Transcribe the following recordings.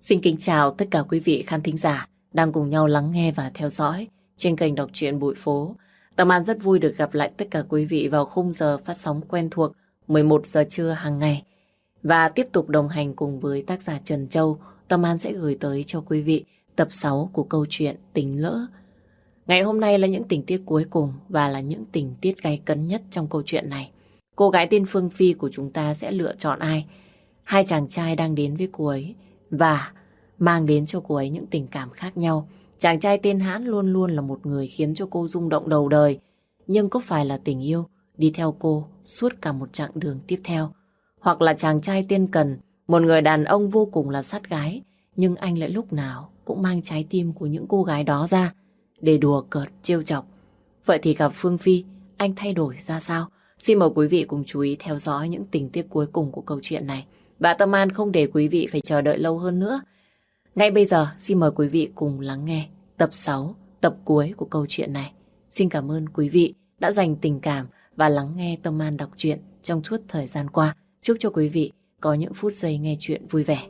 Xin kính chào tất cả quý vị khán thính giả đang cùng nhau lắng nghe và theo dõi trên kênh đọc truyện Bụi Phố. Tâm An rất vui được gặp lại tất cả quý vị vào khung giờ phát sóng quen thuộc 11 giờ trưa hàng ngày. Và tiếp tục đồng hành cùng với tác giả Trần Châu, Tâm An sẽ gửi tới cho quý vị tập 6 của câu chuyện Tình Lỡ. Ngày hôm nay là những tình tiết cuối cùng và là những tình tiết gay cấn nhất trong câu chuyện này. Cô gái tên Phương Phi của chúng ta sẽ lựa chọn ai? Hai chàng trai đang đến với cô ấy và mang đến cho cô ấy những tình cảm khác nhau. Chàng trai tên Hãn luôn luôn là một người khiến cho cô rung động đầu đời. Nhưng có phải là tình yêu đi theo cô suốt cả một chặng đường tiếp theo? Hoặc là chàng trai tên Cần, một người đàn ông vô cùng là sát gái, nhưng anh lại lúc nào cũng mang trái tim của những cô gái đó ra để đùa cợt, trêu chọc. Vậy thì gặp Phương Phi, anh thay đổi ra sao? Xin mời quý vị cùng chú ý theo dõi những tình tiết cuối cùng của câu chuyện này. Và Tâm An không để quý vị phải chờ đợi lâu hơn nữa. Ngay bây giờ, xin mời quý vị cùng lắng nghe tập 6, tập cuối của câu chuyện này. Xin cảm ơn quý vị đã dành tình cảm và lắng nghe Tâm An đọc truyện trong suốt thời gian qua. Chúc cho quý vị có những phút giây nghe chuyện vui vẻ.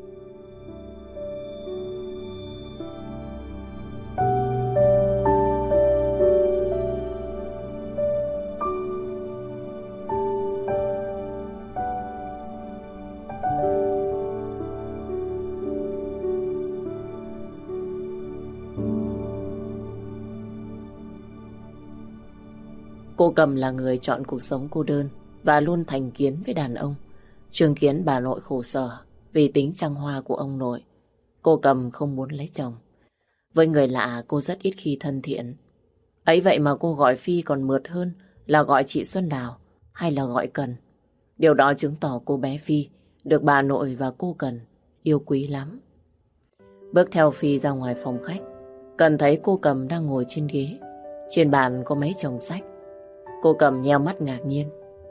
Cô Cầm là người chọn cuộc sống cô đơn và luôn thành kiến với đàn ông. Chứng kiến bà nội khổ sở vì tính trăng hoa của ông nội, cô Cầm không muốn lấy chồng. Với người lạ cô rất ít khi thân thiện. Ấy vậy mà cô gọi Phi còn mượt hơn là gọi chị Xuân Đào hay là gọi Cần. Điều đó chứng tỏ cô bé Phi được bà nội và cô Cần yêu quý lắm. Bước theo Phi ra ngoài phòng khách, Cần thấy cô Cầm đang ngồi trên ghế. Trên bàn có mấy chồng sách. Cô Cầm nheo mắt ngạc nhiên.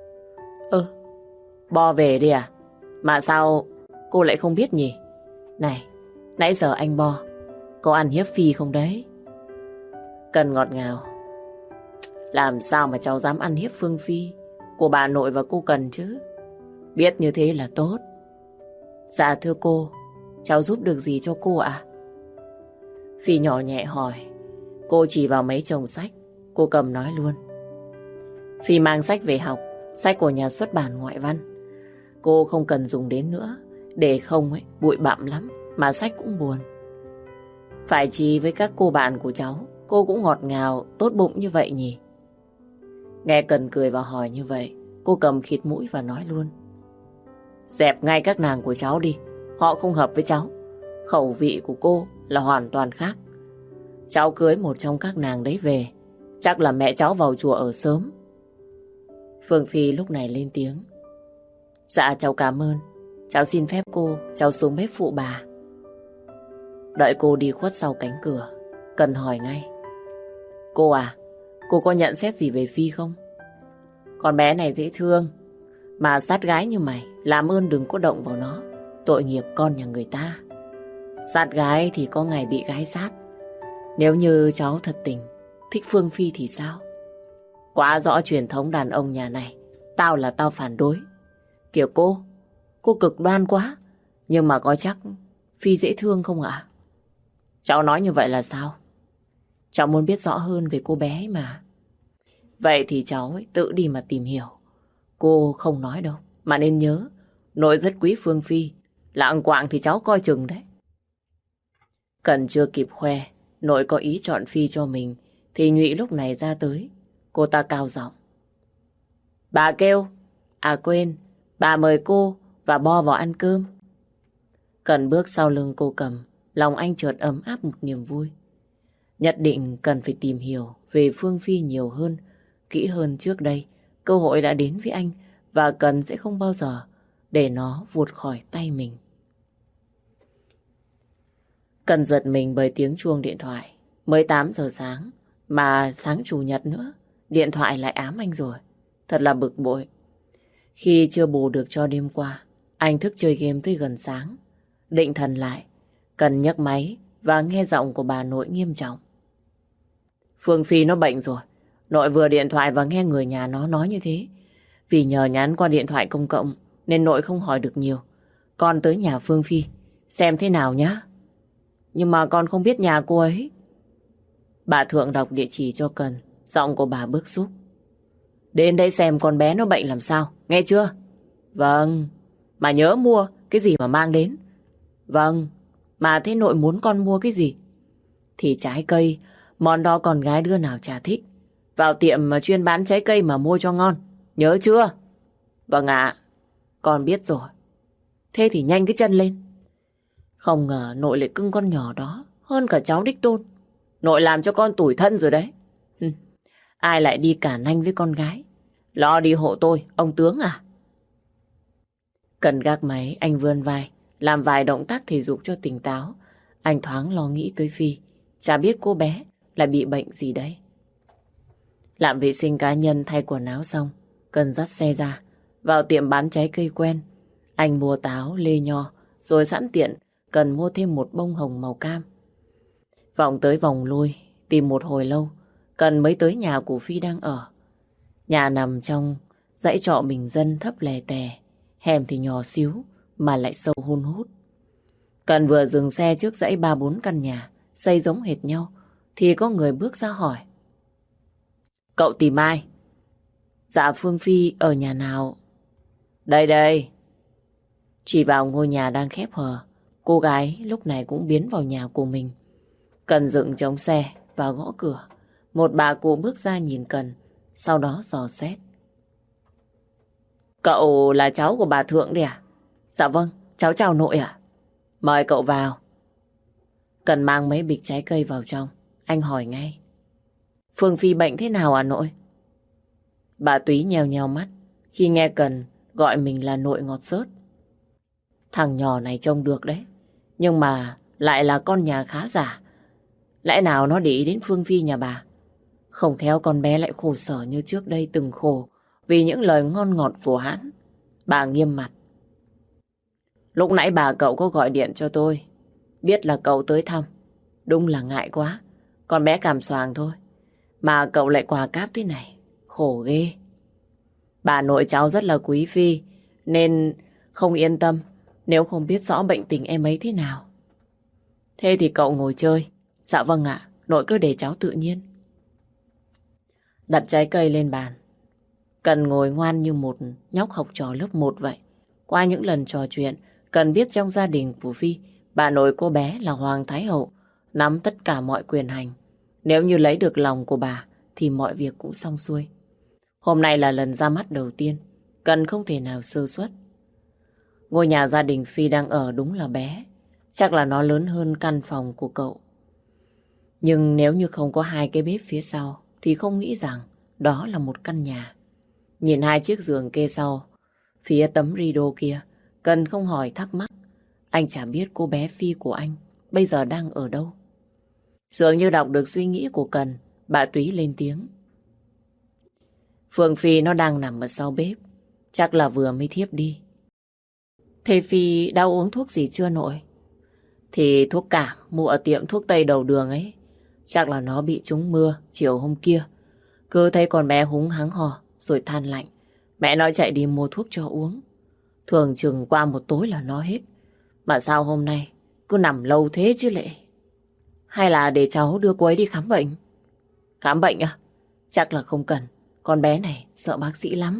Bo về đi à? Mà sao cô lại không biết nhỉ? Này, nãy giờ anh Bo có ăn hiếp Phi không đấy? Cần ngọt ngào. Làm sao mà cháu dám ăn hiếp Phương Phi của bà nội và cô Cần chứ? Biết như thế là tốt. Dạ thưa cô, cháu giúp được gì cho cô ạ? Phi nhỏ nhẹ hỏi. Cô chỉ vào mấy chồng sách. Cô Cầm nói luôn. Phi mang sách về học, sách của nhà xuất bản ngoại văn. Cô không cần dùng đến nữa, để không ấy, bụi bặm lắm, mà sách cũng buồn. Phải chi với các cô bạn của cháu, cô cũng ngọt ngào, tốt bụng như vậy nhỉ? Nghe Cần cười và hỏi như vậy, cô Cầm khịt mũi và nói luôn. Dẹp ngay các nàng của cháu đi, họ không hợp với cháu. Khẩu vị của cô là hoàn toàn khác. Cháu cưới một trong các nàng đấy về, chắc là mẹ cháu vào chùa ở sớm. Phương Phi lúc này lên tiếng. Dạ cháu cảm ơn. Cháu xin phép cô, cháu xuống bếp phụ bà. Đợi cô đi khuất sau cánh cửa, Cần hỏi ngay. Cô à, cô có nhận xét gì về Phi không? Con bé này dễ thương, mà sát gái như mày, làm ơn đừng có động vào nó. Tội nghiệp con nhà người ta. Sát gái thì có ngày bị gái sát. Nếu như cháu thật tình thích Phương Phi thì sao? Quá rõ truyền thống đàn ông nhà này. Tao là tao phản đối. Kiểu cô cực đoan quá. Nhưng mà có chắc Phi dễ thương không ạ? Cháu nói như vậy là sao? Cháu muốn biết rõ hơn về cô bé mà. Vậy thì cháu ấy, tự đi mà tìm hiểu. Cô không nói đâu. Mà nên nhớ, nội rất quý Phương Phi. Lạng quạng thì cháu coi chừng đấy. Cần chưa kịp khoe nội có ý chọn Phi cho mình thì Nhụy lúc này ra tới. Cô ta cao giọng. Bà kêu. À quên, bà mời cô và Bo vào ăn cơm. Cần bước sau lưng cô Cầm, lòng anh chợt ấm áp một niềm vui. Nhất định cần phải tìm hiểu về Phương Phi nhiều hơn, kỹ hơn trước đây. Cơ hội đã đến với anh và Cần sẽ không bao giờ để nó vụt khỏi tay mình. Cần giật mình bởi tiếng chuông điện thoại. Mới 8 giờ sáng, mà sáng chủ nhật nữa, điện thoại lại ám anh rồi. Thật là bực bội. Khi chưa bù được cho đêm qua, anh thức chơi game tới gần sáng. Định thần lại, Cần nhấc máy và nghe giọng của bà nội nghiêm trọng. Phương Phi nó bệnh rồi. Nội vừa điện thoại và nghe người nhà nó nói như thế. Vì nhờ nhắn qua điện thoại công cộng nên nội không hỏi được nhiều. Con tới nhà Phương Phi xem thế nào nhá. Nhưng mà con không biết nhà cô ấy. Bà Thượng đọc địa chỉ cho Cần, giọng của bà bức xúc. Đến đây xem con bé nó bệnh làm sao, nghe chưa? Vâng, mà nhớ mua cái gì mà mang đến. Vâng, mà thế nội muốn con mua cái gì? Thì trái cây, món đó con gái đứa nào chả thích. Vào tiệm mà chuyên bán trái cây mà mua cho ngon, nhớ chưa? Vâng ạ, con biết rồi. Thế thì nhanh cái chân lên. Không ngờ nội lại cưng con nhỏ đó hơn cả cháu đích tôn. Nội làm cho con tủi thân rồi đấy. Ai lại đi cản anh với con gái? Lo đi hộ tôi, ông tướng à? Cần gác máy, anh vươn vai, làm vài động tác thể dục cho tỉnh táo. Anh thoáng lo nghĩ tới Phi. Chả biết cô bé là bị bệnh gì đấy. Làm vệ sinh cá nhân thay quần áo xong, Cần dắt xe ra, vào tiệm bán trái cây quen. Anh mua táo, lê nho, rồi sẵn tiện Cần mua thêm một bông hồng màu cam. Vòng tới vòng lui, tìm một hồi lâu, Cần mới tới nhà của Phi đang ở. Nhà nằm trong dãy trọ bình dân thấp lè tè, hẻm thì nhỏ xíu mà lại sâu hun hút. Cần vừa dừng xe trước dãy 3-4 căn nhà xây giống hệt nhau thì có người bước ra hỏi. Cậu tìm ai? Dạ Phương Phi ở nhà nào? Đây đây. Chỉ vào ngôi nhà đang khép hờ, cô gái lúc này cũng biến vào nhà của mình. Cần dựng chống xe và gõ cửa. Một bà cụ bước ra nhìn Cần, sau đó dò xét. Cậu là cháu của bà Thượng đấy à? Dạ vâng, cháu chào nội ạ. Mời cậu vào. Cần mang mấy bịch trái cây vào trong. Anh hỏi ngay. Phương Phi bệnh thế nào à nội? Bà Túy nheo nheo mắt khi nghe Cần gọi mình là nội ngọt xớt. Thằng nhỏ này trông được đấy, nhưng mà lại là con nhà khá giả. Lẽ nào nó để ý đến Phương Phi nhà bà? Không khéo con bé lại khổ sở như trước đây từng khổ vì những lời ngon ngọt của hắn. Bà nghiêm mặt. Lúc nãy bà cậu có gọi điện cho tôi, biết là cậu tới thăm. Đúng là ngại quá, con bé cảm xoàng thôi. Mà cậu lại quà cáp thế này, khổ ghê. Bà nội cháu rất là quý Phi, nên không yên tâm nếu không biết rõ bệnh tình em ấy thế nào. Thế thì cậu ngồi chơi. Dạ vâng ạ, nội cứ để cháu tự nhiên. Đặt trái cây lên bàn. Cần ngồi ngoan như một nhóc học trò lớp 1 vậy. Qua những lần trò chuyện, Cần biết trong gia đình của Phi, bà nội cô bé là Hoàng Thái Hậu, nắm tất cả mọi quyền hành. Nếu như lấy được lòng của bà, thì mọi việc cũng xong xuôi. Hôm nay là lần ra mắt đầu tiên, Cần không thể nào sơ suất. Ngôi nhà gia đình Phi đang ở đúng là bé, chắc là nó lớn hơn căn phòng của cậu. Nhưng nếu như không có hai cái bếp phía sau, thì không nghĩ rằng đó là một căn nhà. Nhìn hai chiếc giường kê sau, phía tấm rideau kia, Cần không hỏi thắc mắc. Anh chả biết cô bé Phi của anh bây giờ đang ở đâu. Dường như đọc được suy nghĩ của Cần, bà Túy lên tiếng. Phương Phi nó đang nằm ở sau bếp, chắc là vừa mới thiếp đi. Thế Phi đã uống thuốc gì chưa nội? Thì thuốc cảm mua ở tiệm thuốc tây đầu đường ấy. Chắc là nó bị trúng mưa chiều hôm kia. Cứ thấy con bé húng hắng hò rồi than lạnh. Mẹ nói chạy đi mua thuốc cho uống. Thường chừng qua một tối là nó hết. Mà sao hôm nay cứ nằm lâu thế chứ lệ? Hay là để cháu đưa cô ấy đi khám bệnh? Khám bệnh à? Chắc là không cần. Con bé này sợ bác sĩ lắm.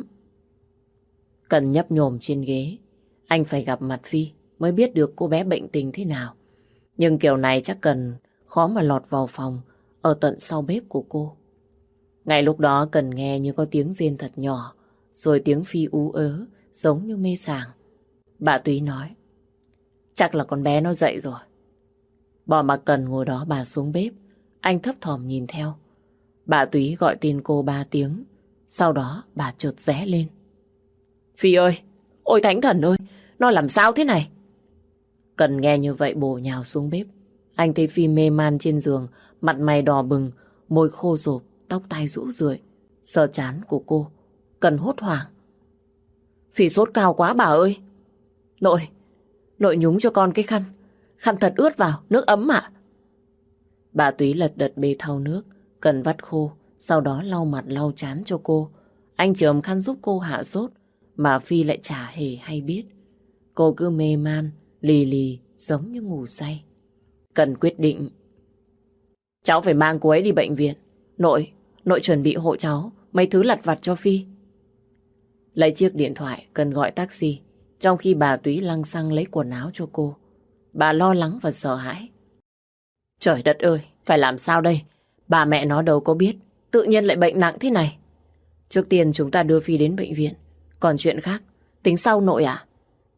Cần nhấp nhổm trên ghế. Anh phải gặp mặt Phi mới biết được cô bé bệnh tình thế nào. Nhưng kiểu này chắc Cần khó mà lọt vào phòng ở tận sau bếp của cô. Ngay lúc đó Cần nghe như có tiếng rên thật nhỏ, rồi tiếng Phi ú ớ giống như mê sảng. Bà Túy nói, chắc là con bé nó dậy rồi. Bỏ mặc Cần ngồi đó bà xuống bếp. Anh thấp thỏm nhìn theo. Bà Túy gọi tên cô 3 tiếng. Sau đó bà chợt ré lên. Phi ơi! Ôi thánh thần ơi! Nó làm sao thế này? Cần nghe như vậy bổ nhào xuống bếp. Anh thấy Phi mê man trên giường, mặt mày đỏ bừng, môi khô rộp, tóc tai rũ rượi. Sờ trán của cô, Cần hốt hoảng. Phi sốt cao quá bà ơi! Nội nhúng cho con cái khăn. Khăn thật ướt vào, nước ấm ạ. Bà Túy lật đật bê thau nước, Cần vắt khô, sau đó lau mặt lau trán cho cô. Anh chườm khăn giúp cô hạ sốt, mà Phi lại chả hề hay biết. Cô cứ mê man, lì lì giống như ngủ say. Cần quyết định. Cháu phải mang cô ấy đi bệnh viện. Nội chuẩn bị hộ cháu mấy thứ lặt vặt cho Phi. Lấy chiếc điện thoại, Cần gọi taxi. Trong khi bà Túy lăng xăng lấy quần áo cho cô. Bà lo lắng và sợ hãi. Trời đất ơi, phải làm sao đây? Bà mẹ nó đâu có biết, tự nhiên lại bệnh nặng thế này. Trước tiên chúng ta đưa Phi đến bệnh viện. Còn chuyện khác, tính sau nội ạ.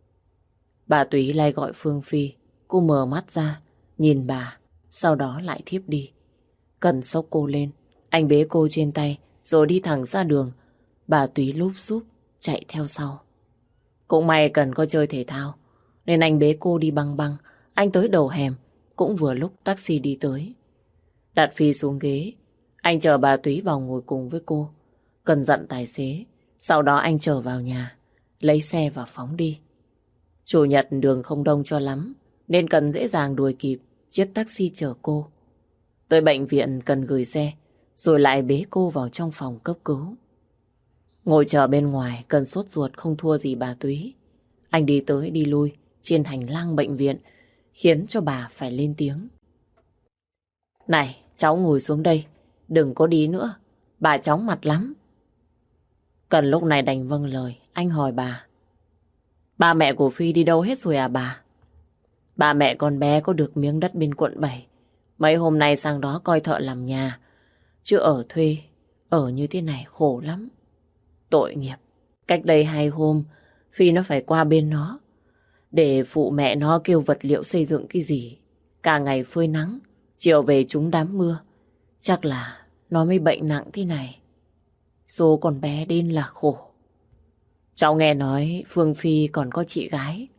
Bà Túy lại gọi Phương Phi. Cô mở mắt ra, nhìn bà, sau đó lại thiếp đi. Cần xốc cô lên, anh bế cô trên tay, rồi đi thẳng ra đường. Bà Túy lúp xúp, chạy theo sau. Cũng may Cần có chơi thể thao, nên anh bế cô đi băng băng. Anh tới đầu hẻm, cũng vừa lúc taxi đi tới. Đặt Phi xuống ghế, anh chờ bà Túy vào ngồi cùng với cô. Cần dặn tài xế, sau đó anh chở vào nhà, lấy xe và phóng đi. Chủ nhật đường không đông cho lắm, nên Cần dễ dàng đuổi kịp chiếc taxi chở cô. Tới bệnh viện Cần gửi xe, rồi lại bế cô vào trong phòng cấp cứu. Ngồi chờ bên ngoài, Cần sốt ruột không thua gì bà Túy. Anh đi tới đi lui trên hành lang bệnh viện, khiến cho bà phải lên tiếng. Này, cháu ngồi xuống đây, đừng có đi nữa, bà chóng mặt lắm. Cần lúc này đành vâng lời, anh hỏi bà. Ba mẹ của Phi đi đâu hết rồi à bà? Ba mẹ con bé có được miếng đất bên quận 7. Mấy hôm nay sang đó coi thợ làm nhà, chứ ở thuê, ở như thế này khổ lắm. Tội nghiệp, cách đây 2 hôm, Phi nó phải qua bên nó, để phụ mẹ nó kêu vật liệu xây dựng cái gì. Cả ngày phơi nắng, chiều về trúng đám mưa. Chắc là nó mới bệnh nặng thế này. Số con bé đến là khổ. Cháu nghe nói Phương Phi còn có chị gái.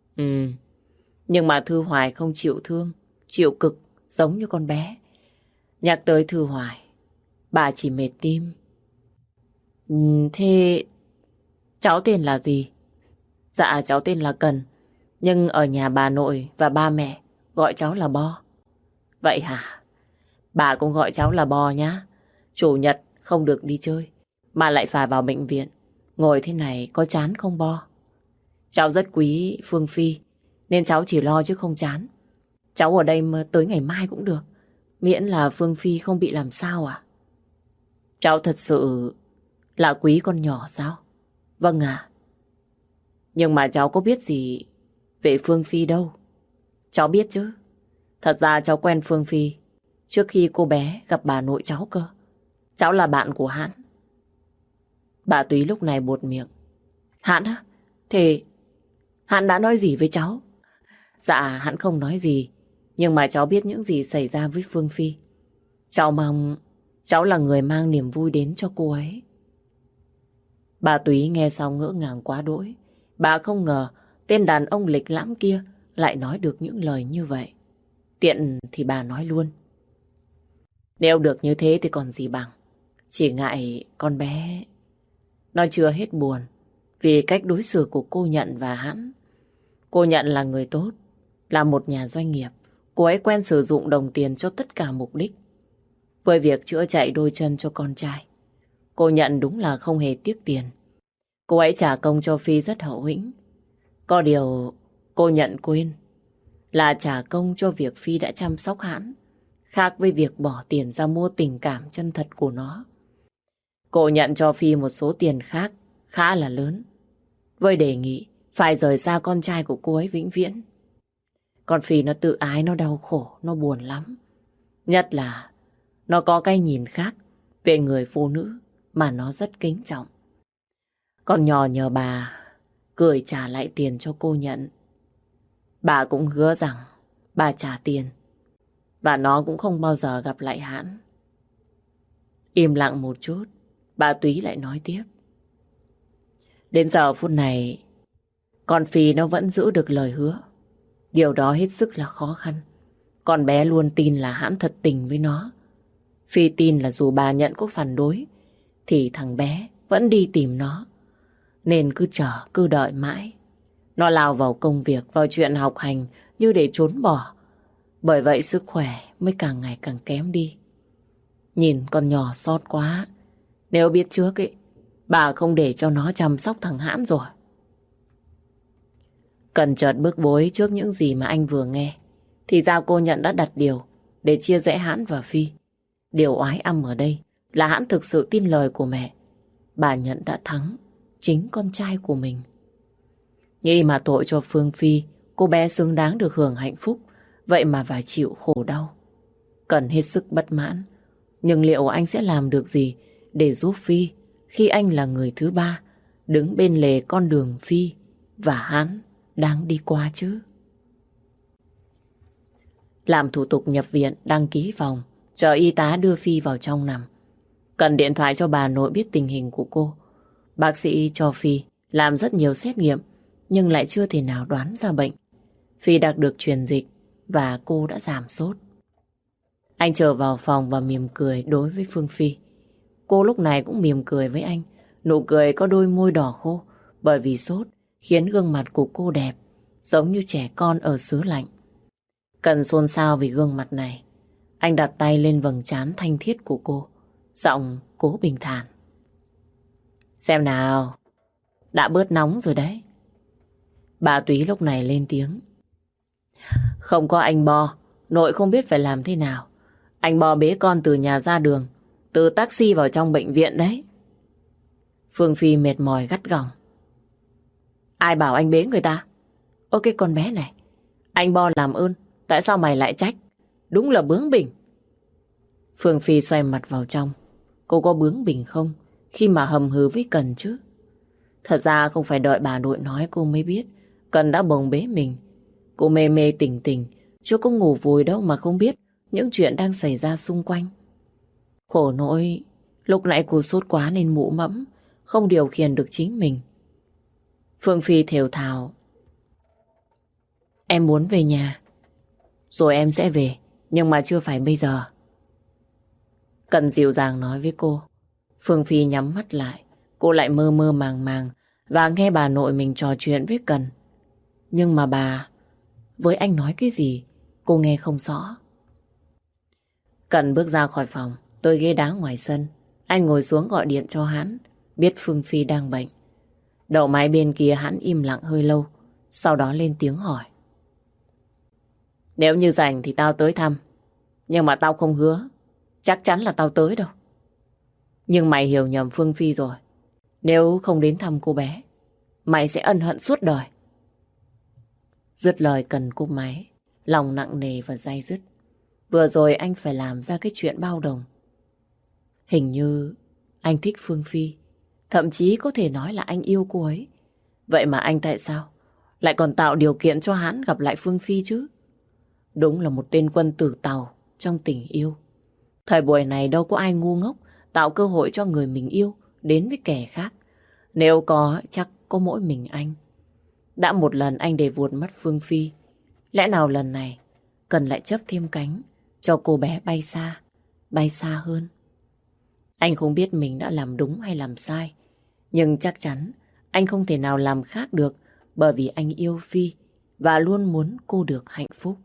Nhưng mà Thư Hoài không chịu thương, chịu cực giống như con bé. Nhắc tới Thư Hoài, bà chỉ mệt tim. Thế cháu tên là gì? Dạ cháu tên là Cần, nhưng ở nhà bà nội và ba mẹ gọi cháu là Bo. Vậy hả? Bà cũng gọi cháu là Bo nhá. Chủ nhật không được đi chơi, mà lại phải vào bệnh viện. Ngồi thế này có chán không Bo? Cháu rất quý Phương Phi, nên cháu chỉ lo chứ không chán. Cháu ở đây mà tới ngày mai cũng được, miễn là Phương Phi không bị làm sao à? Cháu thật sự là quý con nhỏ sao? Vâng ạ. Nhưng mà cháu có biết gì về Phương Phi đâu. Cháu biết chứ. Thật ra cháu quen Phương Phi trước khi cô bé gặp bà nội cháu cơ. Cháu là bạn của hắn. Bà Túy lúc này buột miệng. Hắn á? Thế hắn đã nói gì với cháu? Dạ hắn không nói gì, nhưng mà cháu biết những gì xảy ra với Phương Phi. Cháu mong cháu là người mang niềm vui đến cho cô ấy. Bà Túy nghe xong ngỡ ngàng quá đỗi. Bà không ngờ tên đàn ông lịch lãm kia lại nói được những lời như vậy. Tiện thì bà nói luôn. Nếu được như thế thì còn gì bằng. Chỉ ngại con bé nó chưa hết buồn vì cách đối xử của cô Nhận và hắn. Cô Nhận là người tốt, là một nhà doanh nghiệp. Cô ấy quen sử dụng đồng tiền cho tất cả mục đích. Với việc chữa chạy đôi chân cho con trai, cô Nhận đúng là không hề tiếc tiền. Cô ấy trả công cho Phi rất hậu hĩnh. Có điều cô Nhận quên là trả công cho việc Phi đã chăm sóc hắn, khác với việc bỏ tiền ra mua tình cảm chân thật của nó. Cô Nhận cho Phi một số tiền khác khá là lớn, với đề nghị phải rời xa con trai của cô ấy vĩnh viễn. Còn Phi nó tự ái, nó đau khổ, nó buồn lắm. Nhất là nó có cái nhìn khác về người phụ nữ mà nó rất kính trọng. Con nhỏ nhờ bà gửi trả lại tiền cho cô Nhận. Bà cũng hứa rằng bà trả tiền và nó cũng không bao giờ gặp lại hắn. Im lặng một chút, bà Túy lại nói tiếp. Đến giờ phút này, con Phi nó vẫn giữ được lời hứa. Điều đó hết sức là khó khăn. Con bé luôn tin là hắn thật tình với nó. Phi tin là dù bà Nhận có phản đối thì thằng bé vẫn đi tìm nó. Nên cứ chờ, cứ đợi mãi. Nó lao vào công việc, vào chuyện học hành như để trốn bỏ. Bởi vậy sức khỏe mới càng ngày càng kém đi. Nhìn con nhỏ xót quá. Nếu biết trước bà không để cho nó chăm sóc thằng Hãn rồi. Cần chợt bức bối trước những gì mà anh vừa nghe. Thì ra cô Nhận đã đặt điều để chia rẽ Hãn và Phi. Điều oái âm ở đây là Hãn thực sự tin lời của mẹ. Bà Nhận đã thắng chính con trai của mình. Nghĩ mà tội cho Phương Phi, cô bé xứng đáng được hưởng hạnh phúc, vậy mà phải chịu khổ đau. Cần hết sức bất mãn, nhưng liệu anh sẽ làm được gì để giúp Phi khi anh là người thứ ba, đứng bên lề con đường Phi và Hãn đang đi qua chứ? Làm thủ tục nhập viện, đăng ký phòng, chờ y tá đưa Phi vào trong nằm. Cần điện thoại cho bà nội biết tình hình của cô. Bác sĩ cho Phi làm rất nhiều xét nghiệm, nhưng lại chưa thể nào đoán ra bệnh. Phi đã được truyền dịch và cô đã giảm sốt. Anh trở vào phòng và mỉm cười đối với Phương Phi. Cô lúc này cũng mỉm cười với anh. Nụ cười có đôi môi đỏ khô bởi vì sốt khiến gương mặt của cô đẹp, giống như trẻ con ở xứ lạnh. Cần xôn xao vì gương mặt này. Anh đặt tay lên vầng trán thanh thiết của cô, giọng cố bình thản. Xem nào, đã bớt nóng rồi đấy. Bà Túy lúc này lên tiếng. Không có anh Bo, nội không biết phải làm thế nào. Anh Bo bế con từ nhà ra đường, từ taxi vào trong bệnh viện đấy. Phương Phi mệt mỏi gắt gỏng. Ai bảo anh bế người ta? Ơ cái con bé này, anh Bo làm ơn, tại sao mày lại trách? Đúng là bướng bỉnh. Phương Phi xoay mặt vào trong. Cô có bướng bỉnh không khi mà hầm hừ với Cần chứ? Thật ra không phải đợi bà nội nói cô mới biết Cần đã bồng bế mình. Cô mê mê tỉnh tỉnh, chưa có ngủ vùi đâu mà không biết những chuyện đang xảy ra xung quanh. Khổ nỗi, lúc nãy cô sốt quá nên mụ mẫm, không điều khiển được chính mình. Phương Phi thều thào. Em muốn về nhà. Rồi em sẽ về, nhưng mà chưa phải bây giờ. Cần dịu dàng nói với cô. Phương Phi nhắm mắt lại. Cô lại mơ mơ màng màng và nghe bà nội mình trò chuyện với Cần. Nhưng mà bà với anh nói cái gì cô nghe không rõ. Cần bước ra khỏi phòng, tới ghế đá ngoài sân. Anh ngồi xuống gọi điện cho Hãn, biết Phương Phi đang bệnh. Đầu máy bên kia Hãn im lặng hơi lâu, sau đó lên tiếng hỏi. Nếu như rảnh thì tao tới thăm, nhưng mà tao không hứa chắc chắn là tao tới đâu. Nhưng mày hiểu nhầm Phương Phi rồi. Nếu không đến thăm cô bé, mày sẽ ân hận suốt đời. Dứt lời Cần cúp máy, lòng nặng nề và day dứt. Vừa rồi anh phải làm ra cái chuyện bao đồng. Hình như anh thích Phương Phi, thậm chí có thể nói là anh yêu cô ấy. Vậy mà anh tại sao lại còn tạo điều kiện cho Hãn gặp lại Phương Phi chứ? Đúng là một tên quân tử tàu trong tình yêu. Thời buổi này đâu có ai ngu ngốc tạo cơ hội cho người mình yêu đến với kẻ khác. Nếu có, chắc có mỗi mình anh. Đã một lần anh để vuột mất Phương Phi, lẽ nào lần này Cần lại chấp thêm cánh cho cô bé bay xa hơn. Anh không biết mình đã làm đúng hay làm sai, nhưng chắc chắn anh không thể nào làm khác được, bởi vì anh yêu Phi và luôn muốn cô được hạnh phúc.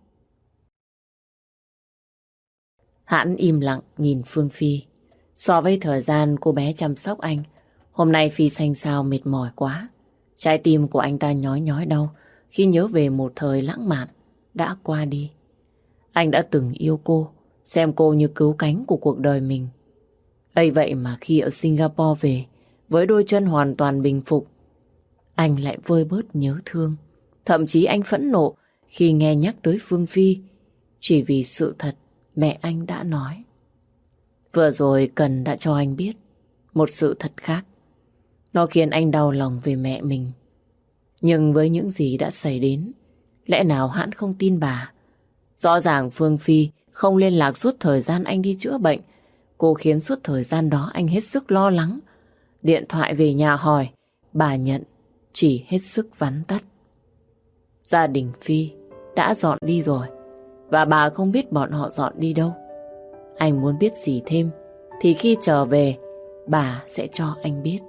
Hãn im lặng nhìn Phương Phi. So với thời gian cô bé chăm sóc anh, hôm nay Phi xanh xao mệt mỏi quá. Trái tim của anh ta nhói nhói đau khi nhớ về một thời lãng mạn đã qua đi. Anh đã từng yêu cô, xem cô như cứu cánh của cuộc đời mình. Ấy vậy mà khi ở Singapore về, với đôi chân hoàn toàn bình phục, anh lại vơi bớt nhớ thương. Thậm chí anh phẫn nộ khi nghe nhắc tới Phương Phi, chỉ vì sự thật mẹ anh đã nói. Vừa rồi Cần đã cho anh biết một sự thật khác. Nó khiến anh đau lòng về mẹ mình. Nhưng với những gì đã xảy đến, lẽ nào Hãn không tin bà? Rõ ràng Phương Phi không liên lạc suốt thời gian anh đi chữa bệnh. Cô khiến suốt thời gian đó anh hết sức lo lắng. Điện thoại về nhà hỏi, bà nhận chỉ hết sức vắn tắt. Gia đình Phi đã dọn đi rồi, và bà không biết bọn họ dọn đi đâu. Anh muốn biết gì thêm thì khi trở về bà sẽ cho anh biết.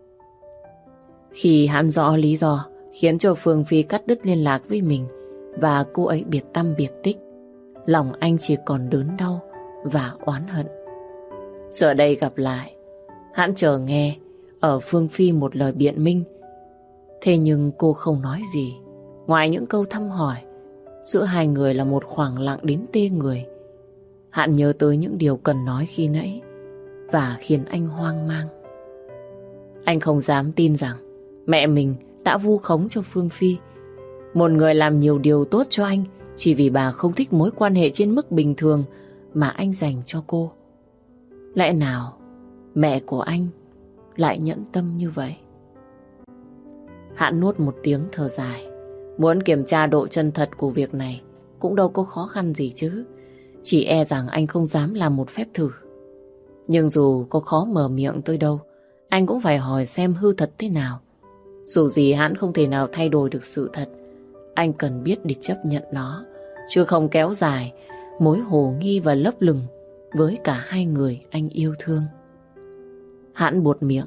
Khi hắn rõ lý do khiến cho Phương Phi cắt đứt liên lạc với mình và cô ấy biệt tăm biệt tích, lòng anh chỉ còn đớn đau và oán hận. Giờ đây gặp lại, hắn chờ nghe ở Phương Phi một lời biện minh. Thế nhưng cô không nói gì. Ngoài những câu thăm hỏi, giữa hai người là một khoảng lặng đến tê người. Hạn nhớ tới những điều cần nói khi nãy và khiến anh hoang mang. Anh không dám tin rằng mẹ mình đã vu khống cho Phương Phi, một người làm nhiều điều tốt cho anh chỉ vì bà không thích mối quan hệ trên mức bình thường mà anh dành cho cô. Lẽ nào mẹ của anh lại nhẫn tâm như vậy? Hạn nuốt một tiếng thở dài. Muốn kiểm tra độ chân thật của việc này cũng đâu có khó khăn gì chứ. Chỉ e rằng anh không dám làm một phép thử. Nhưng dù có khó mở miệng tới đâu, anh cũng phải hỏi xem hư thật thế nào. Dù gì hắn không thể nào thay đổi được sự thật. Anh cần biết để chấp nhận nó, chứ không kéo dài mối hồ nghi và lấp lửng với cả hai người anh yêu thương. Hắn buột miệng.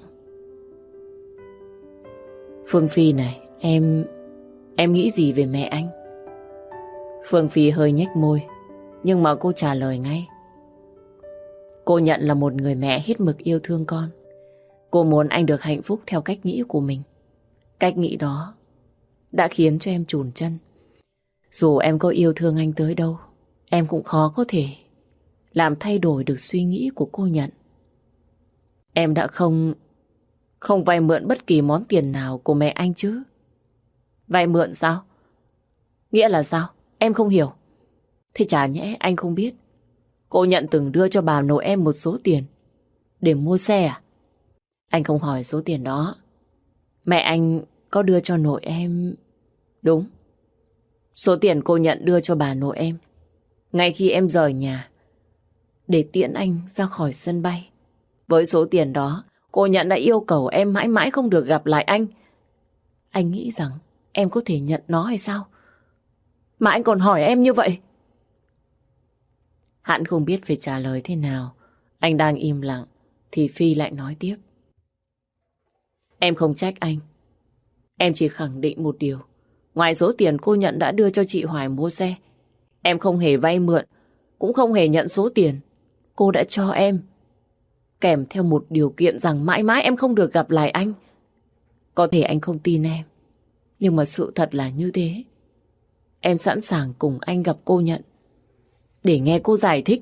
Phương Phi này, em nghĩ gì về mẹ anh? Phương Phi hơi nhếch môi, nhưng mà cô trả lời ngay. Cô nhận là một người mẹ hết mực yêu thương con. Cô muốn anh được hạnh phúc theo cách nghĩ của mình. Cách nghĩ đó đã khiến cho em chùn chân. Dù em có yêu thương anh tới đâu, em cũng khó có thể làm thay đổi được suy nghĩ của cô Nhận. Em đã không vay mượn bất kỳ món tiền nào của mẹ anh chứ. Vay mượn sao? Nghĩa là sao? Em không hiểu. Thế chả nhẽ anh không biết cô Nhận từng đưa cho bà nội em một số tiền để mua xe à? Anh không hỏi số tiền đó. Mẹ anh có đưa cho nội em... Đúng. Số tiền cô Nhận đưa cho bà nội em ngay khi em rời nhà để tiễn anh ra khỏi sân bay. Với số tiền đó, cô Nhận đã yêu cầu em mãi mãi không được gặp lại anh. Anh nghĩ rằng em có thể nhận nó hay sao? Mà anh còn hỏi em như vậy. Hắn không biết phải trả lời thế nào. Anh đang im lặng thì Phi lại nói tiếp. Em không trách anh. Em chỉ khẳng định một điều. Ngoài số tiền cô Nhận đã đưa cho chị Hoài mua xe, em không hề vay mượn, cũng không hề nhận số tiền cô đã cho em, kèm theo một điều kiện rằng mãi mãi em không được gặp lại anh. Có thể anh không tin em, nhưng mà sự thật là như thế. Em sẵn sàng cùng anh gặp cô Nhận để nghe cô giải thích.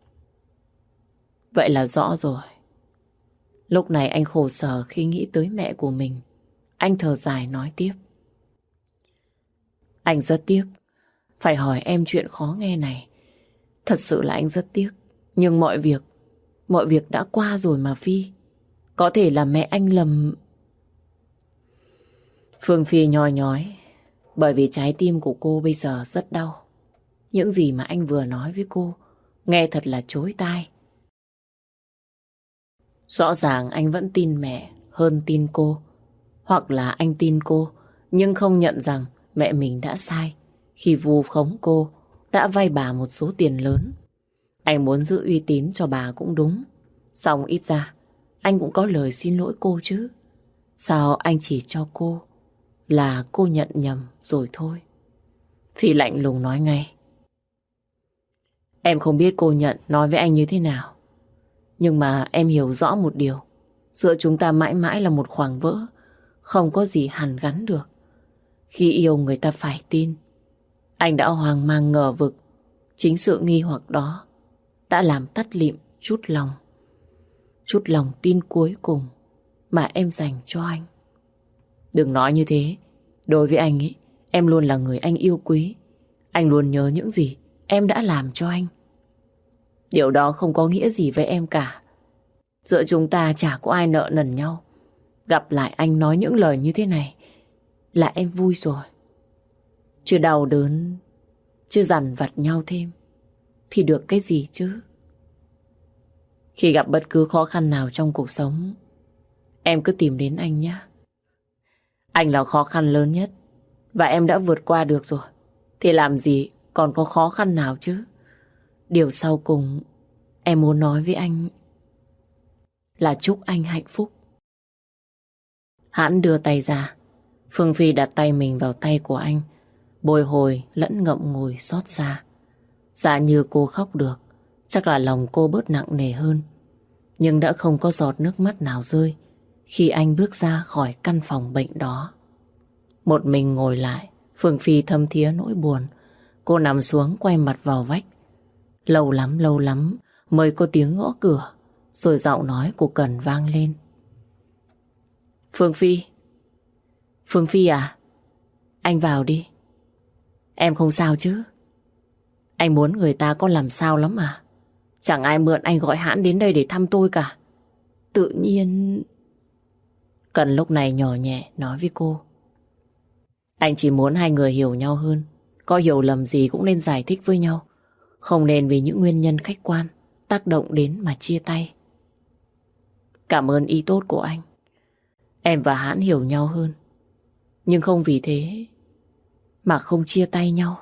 Vậy là rõ rồi. Lúc này anh khổ sở khi nghĩ tới mẹ của mình. Anh thở dài nói tiếp. Anh rất tiếc phải hỏi em chuyện khó nghe này. Thật sự là anh rất tiếc. Nhưng mọi việc đã qua rồi mà Phi. Có thể là mẹ anh lầm... Phương Phi nhoi nhói. Bởi vì trái tim của cô bây giờ rất đau. Những gì mà anh vừa nói với cô nghe thật là chối tai. Rõ ràng anh vẫn tin mẹ hơn tin cô. Hoặc là anh tin cô nhưng không nhận rằng mẹ mình đã sai khi vu khống cô, đã vay bà một số tiền lớn. Anh muốn giữ uy tín cho bà cũng đúng. Xong ít ra anh cũng có lời xin lỗi cô chứ. Sao anh chỉ cho cô là cô nhận nhầm rồi thôi? Phi lạnh lùng nói ngay. Em không biết cô Nhận nói với anh như thế nào, nhưng mà em hiểu rõ một điều. Giữa chúng ta mãi mãi là một khoảng vỡ, không có gì hàn gắn được. Khi yêu người ta phải tin. Anh đã hoang mang ngờ vực. Chính sự nghi hoặc đó đã làm tắt lịm chút lòng tin cuối cùng mà em dành cho anh. Đừng nói như thế. Đối với anh ấy, em luôn là người anh yêu quý. Anh luôn nhớ những gì em đã làm cho anh. Điều đó không có nghĩa gì với em cả. Giữa chúng ta chả có ai nợ nần nhau. Gặp lại anh nói những lời như thế này là em vui rồi. Chứ đau đớn, chứ dằn vặt nhau thêm thì được cái gì chứ? Khi gặp bất cứ khó khăn nào trong cuộc sống, em cứ tìm đến anh nhé. Anh là khó khăn lớn nhất và em đã vượt qua được rồi. Thì làm gì còn có khó khăn nào chứ? Điều sau cùng em muốn nói với anh là chúc anh hạnh phúc. Hắn đưa tay ra. Phương Phi đặt tay mình vào tay của anh, bồi hồi lẫn ngậm ngùi xót xa. Dạ như cô khóc được, chắc là lòng cô bớt nặng nề hơn. Nhưng đã không có giọt nước mắt nào rơi khi anh bước ra khỏi căn phòng bệnh đó. Một mình ngồi lại, Phương Phi thầm thía nỗi buồn. Cô nằm xuống quay mặt vào vách. Lâu lắm mới có tiếng gõ cửa. Rồi giọng nói của Cần vang lên. Phương Phi. Phương Phi à? Anh vào đi. Em không sao chứ? Anh muốn người ta có làm sao lắm à? Chẳng ai mượn anh gọi hãn đến đây để thăm tôi cả. Tự nhiên... Cần lúc này nhỏ nhẹ nói với cô. Anh chỉ muốn hai người hiểu nhau hơn. Có hiểu lầm gì cũng nên giải thích với nhau. Không nên vì những nguyên nhân khách quan tác động đến mà chia tay. Cảm ơn ý tốt của anh. Em và Hãn hiểu nhau hơn. Nhưng không vì thế mà không chia tay nhau.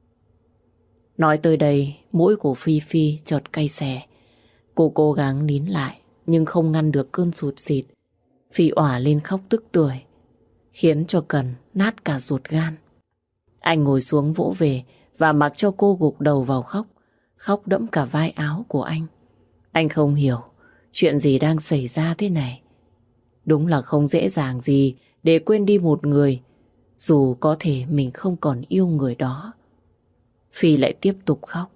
Nói tới đây, mũi của Phi Phi chợt cay xè. Cô cố gắng nín lại, nhưng không ngăn được cơn sụt sịt. Phi òa lên khóc tức tưởi, khiến cho Cần nát cả ruột gan. Anh ngồi xuống vỗ về và mặc cho cô gục đầu vào khóc. Khóc đẫm cả vai áo của anh. Anh không hiểu chuyện gì đang xảy ra thế này. Đúng là không dễ dàng gì để quên đi một người, dù có thể mình không còn yêu người đó. Phi lại tiếp tục khóc.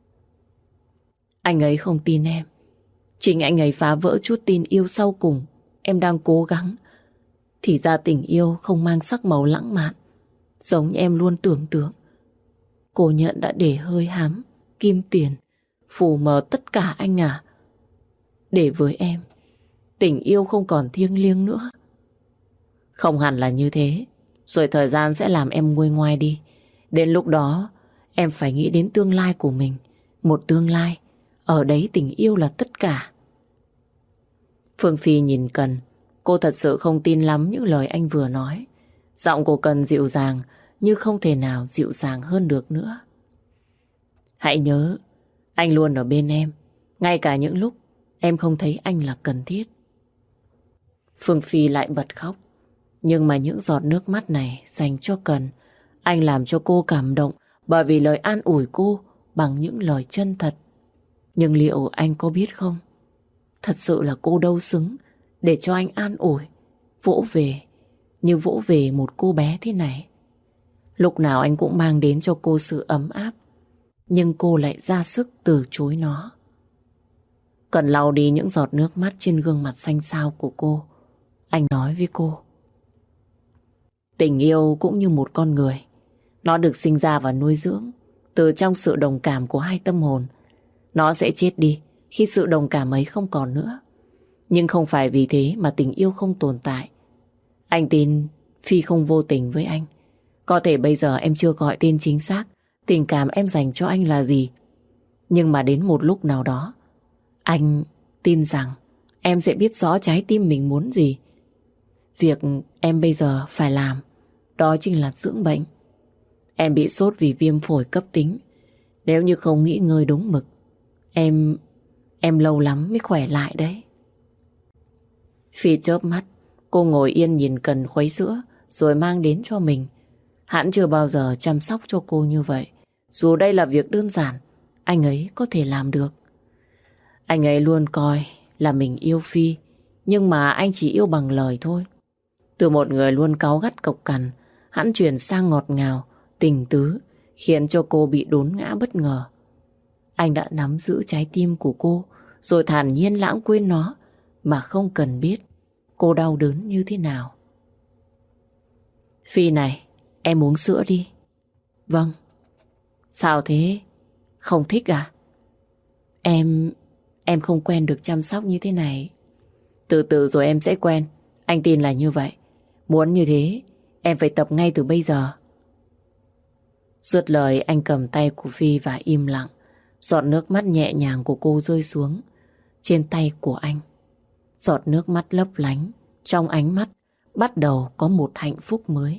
Anh ấy không tin em. Chính anh ấy phá vỡ chút tin yêu sau cùng em đang cố gắng. Thì ra tình yêu không mang sắc màu lãng mạn, giống như em luôn tưởng tượng. Cô Nhận đã để hơi hám, kim tiền phủ mờ tất cả anh à. Để với em, tình yêu không còn thiêng liêng nữa. Không hẳn là như thế. Rồi thời gian sẽ làm em nguôi ngoai đi. Đến lúc đó em phải nghĩ đến tương lai của mình. Một tương lai, ở đấy tình yêu là tất cả. Phương Phi nhìn Cần. Cô thật sự không tin lắm những lời anh vừa nói. Giọng của Cần dịu dàng, như không thể nào dịu dàng hơn được nữa. Hãy nhớ, anh luôn ở bên em, ngay cả những lúc em không thấy anh là cần thiết. Phương Phi lại bật khóc. Nhưng mà những giọt nước mắt này dành cho Cần, anh làm cho cô cảm động bởi vì lời an ủi cô bằng những lời chân thật. Nhưng liệu anh có biết không? Thật sự là cô đâu xứng để cho anh an ủi, vỗ về như vỗ về một cô bé thế này. Lúc nào anh cũng mang đến cho cô sự ấm áp, nhưng cô lại ra sức từ chối nó. Cần lau đi những giọt nước mắt trên gương mặt xanh xao của cô. Anh nói với cô. Tình yêu cũng như một con người. Nó được sinh ra và nuôi dưỡng từ trong sự đồng cảm của hai tâm hồn. Nó sẽ chết đi khi sự đồng cảm ấy không còn nữa. Nhưng không phải vì thế mà tình yêu không tồn tại. Anh tin Phi không vô tình với anh. Có thể bây giờ em chưa gọi tên chính xác tình cảm em dành cho anh là gì. Nhưng mà đến một lúc nào đó, anh tin rằng em sẽ biết rõ trái tim mình muốn gì. Việc em bây giờ phải làm đó chính là dưỡng bệnh. Em bị sốt vì viêm phổi cấp tính. Nếu như không nghỉ ngơi đúng mực, em lâu lắm mới khỏe lại đấy. Phi chớp mắt, cô ngồi yên nhìn Cần khuấy sữa rồi mang đến cho mình. Hắn chưa bao giờ chăm sóc cho cô như vậy. Dù đây là việc đơn giản, anh ấy có thể làm được. Anh ấy luôn coi là mình yêu Phi, nhưng mà anh chỉ yêu bằng lời thôi. Từ một người luôn cáu gắt cộc cằn, hắn chuyển sang ngọt ngào, tình tứ, khiến cho cô bị đốn ngã bất ngờ. Anh đã nắm giữ trái tim của cô, rồi thản nhiên lãng quên nó, mà không cần biết cô đau đớn như thế nào. Phi này, em uống sữa đi. Vâng. Sao thế? Không thích à? Em không quen được chăm sóc như thế này. Từ từ rồi em sẽ quen. Anh tin là như vậy. Muốn như thế, em phải tập ngay từ bây giờ. Dứt lời anh cầm tay của Phi và im lặng. Giọt nước mắt nhẹ nhàng của cô rơi xuống trên tay của anh. Giọt nước mắt lấp lánh, trong ánh mắt bắt đầu có một hạnh phúc mới.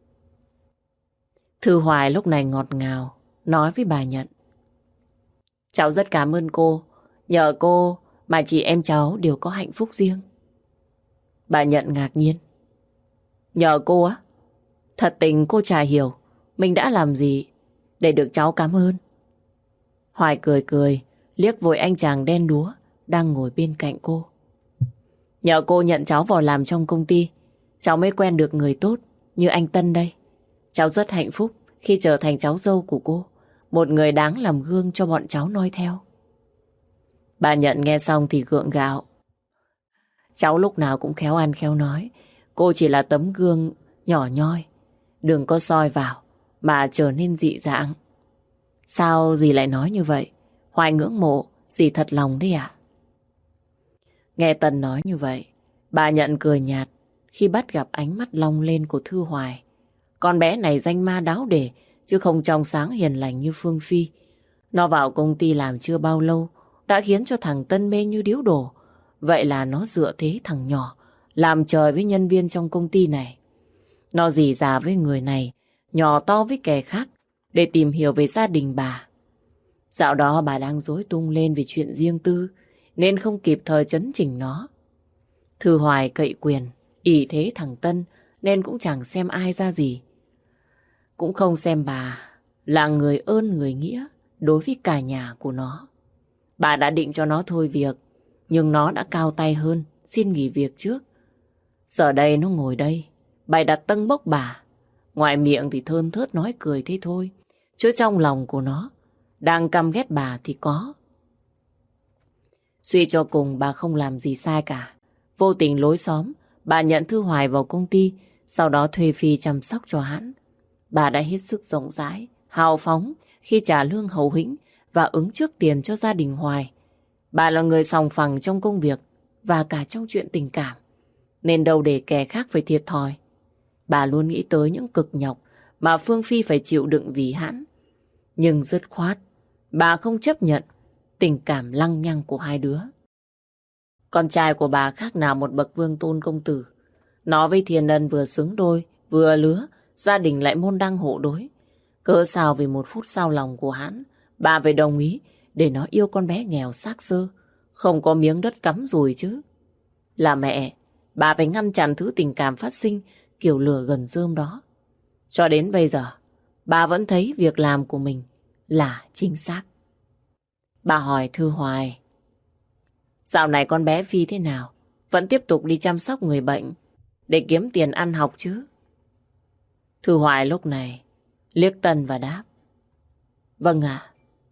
Thư Hoài lúc này ngọt ngào nói với bà Nhận. Cháu rất cảm ơn cô. Nhờ cô mà chị em cháu đều có hạnh phúc riêng. Bà Nhận ngạc nhiên. Nhờ cô á? Thật tình cô chả hiểu mình đã làm gì để được cháu cảm ơn. Hoài cười cười, liếc vội anh chàng đen đúa đang ngồi bên cạnh cô. Nhờ cô nhận cháu vào làm trong công ty, cháu mới quen được người tốt như anh Tân đây. Cháu rất hạnh phúc khi trở thành cháu dâu của cô, một người đáng làm gương cho bọn cháu noi theo. Bà Nhận nghe xong thì gượng gạo. Cháu lúc nào cũng khéo ăn khéo nói. Cô chỉ là tấm gương nhỏ nhoi. Đừng có soi vào mà trở nên dị dạng. Sao dì lại nói như vậy? Hoài ngưỡng mộ dì thật lòng đấy à? Nghe Tân nói như vậy, bà Nhận cười nhạt khi bắt gặp ánh mắt long lên của Thư Hoài. Con bé này danh ma đáo để, chứ không trong sáng hiền lành như Phương Phi. Nó vào công ty làm chưa bao lâu, đã khiến cho thằng Tân mê như điếu đổ. Vậy là nó dựa thế thằng nhỏ, làm trời với nhân viên trong công ty này. Nó rỉ rả với người này, nhỏ to với kẻ khác, để tìm hiểu về gia đình bà. Dạo đó bà đang rối tung lên vì chuyện riêng tư, nên không kịp thời chấn chỉnh nó. Thư Hoài cậy quyền, ỷ thế thằng Tân, nên cũng chẳng xem ai ra gì. Cũng không xem bà là người ơn người nghĩa đối với cả nhà của nó. Bà đã định cho nó thôi việc, nhưng nó đã cao tay hơn, xin nghỉ việc trước. Giờ đây nó ngồi đây, bày đặt tâng bốc bà. Ngoài miệng thì thơn thớt nói cười thế thôi, chứ trong lòng của nó đang căm ghét bà thì có. Suy cho cùng bà không làm gì sai cả. Vô tình lối xóm, bà nhận Thư Hoài vào công ty, sau đó thuê Phi chăm sóc cho hắn. Bà đã hết sức rộng rãi, hào phóng khi trả lương hậu hĩnh và ứng trước tiền cho gia đình Hoài. Bà là người sòng phẳng trong công việc và cả trong chuyện tình cảm, nên đâu để kẻ khác phải thiệt thòi. Bà luôn nghĩ tới những cực nhọc mà Phương Phi phải chịu đựng vì hắn. Nhưng dứt khoát, bà không chấp nhận tình cảm lăng nhăng của hai đứa. Con trai của bà khác nào một bậc vương tôn công tử. Nó với Thiên Ân vừa xứng đôi, vừa lứa, gia đình lại môn đăng hộ đối. Cớ sao vì một phút sao lòng của hắn, bà phải đồng ý để nó yêu con bé nghèo xác xơ, không có miếng đất cắm rùi chứ. Là mẹ, bà phải ngăn chặn thứ tình cảm phát sinh kiểu lửa gần rơm đó. Cho đến bây giờ, bà vẫn thấy việc làm của mình là chính xác. Bà hỏi Thư Hoài, dạo này con bé Phi thế nào? Vẫn tiếp tục đi chăm sóc người bệnh để kiếm tiền ăn học chứ? Thư Hoài lúc này liếc Tân và đáp, vâng ạ.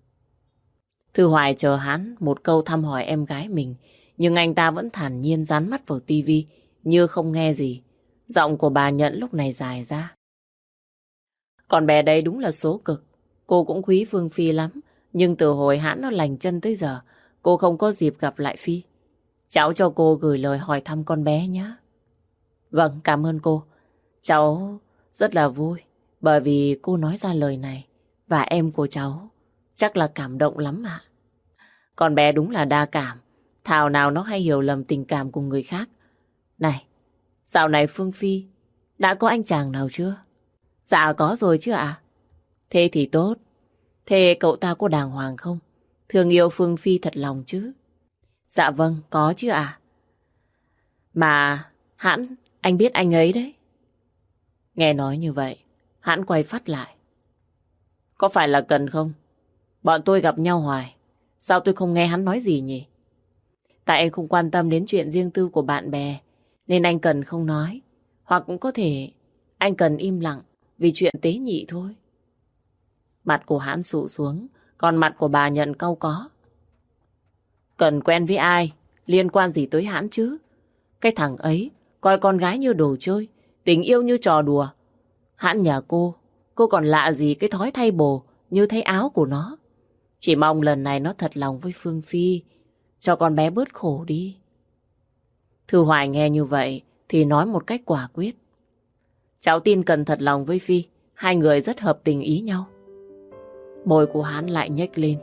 Thư Hoài chờ hắn một câu thăm hỏi em gái mình, nhưng anh ta vẫn thản nhiên dán mắt vào tivi như không nghe gì. Giọng của bà Nhận lúc này dài ra. Con bé đấy đúng là số cực. Cô cũng quý Phương Phi lắm, nhưng từ hồi hắn nó lành chân tới giờ, cô không có dịp gặp lại Phi. Cháu cho cô gửi lời hỏi thăm con bé nhé. Vâng, cảm ơn cô. Cháu rất là vui bởi vì cô nói ra lời này, và em của cháu chắc là cảm động lắm ạ. Con bé đúng là đa cảm, thảo nào nó hay hiểu lầm tình cảm của người khác. Này, dạo này Phương Phi đã có anh chàng nào chưa? Dạ có rồi chứ ạ. Thế thì tốt. Thế cậu ta có đàng hoàng không? Thương yêu Phương Phi thật lòng chứ? Dạ vâng, có chứ ạ. Mà hẳn anh biết anh ấy đấy. Nghe nói như vậy, hắn quay phát lại. Có phải là Cần không? Bọn tôi gặp nhau hoài. Sao tôi không nghe hắn nói gì nhỉ? Tại anh không quan tâm đến chuyện riêng tư của bạn bè, nên anh Cần không nói. Hoặc cũng có thể anh Cần im lặng vì chuyện tế nhị thôi. Mặt của hắn sụ xuống, còn mặt của bà Nhận cau có. Cần quen với ai? Liên quan gì tới hắn chứ? Cái thằng ấy coi con gái như đồ chơi, tình yêu như trò đùa. Hắn nhà cô còn lạ gì cái thói thay bồ như thay áo của nó. Chỉ mong lần này nó thật lòng với Phương Phi, cho con bé bớt khổ đi. Thư Hoài nghe như vậy thì nói một cách quả quyết. Cháu tin Cần thật lòng với Phi, hai người rất hợp tình ý nhau. Môi của hắn lại nhếch lên.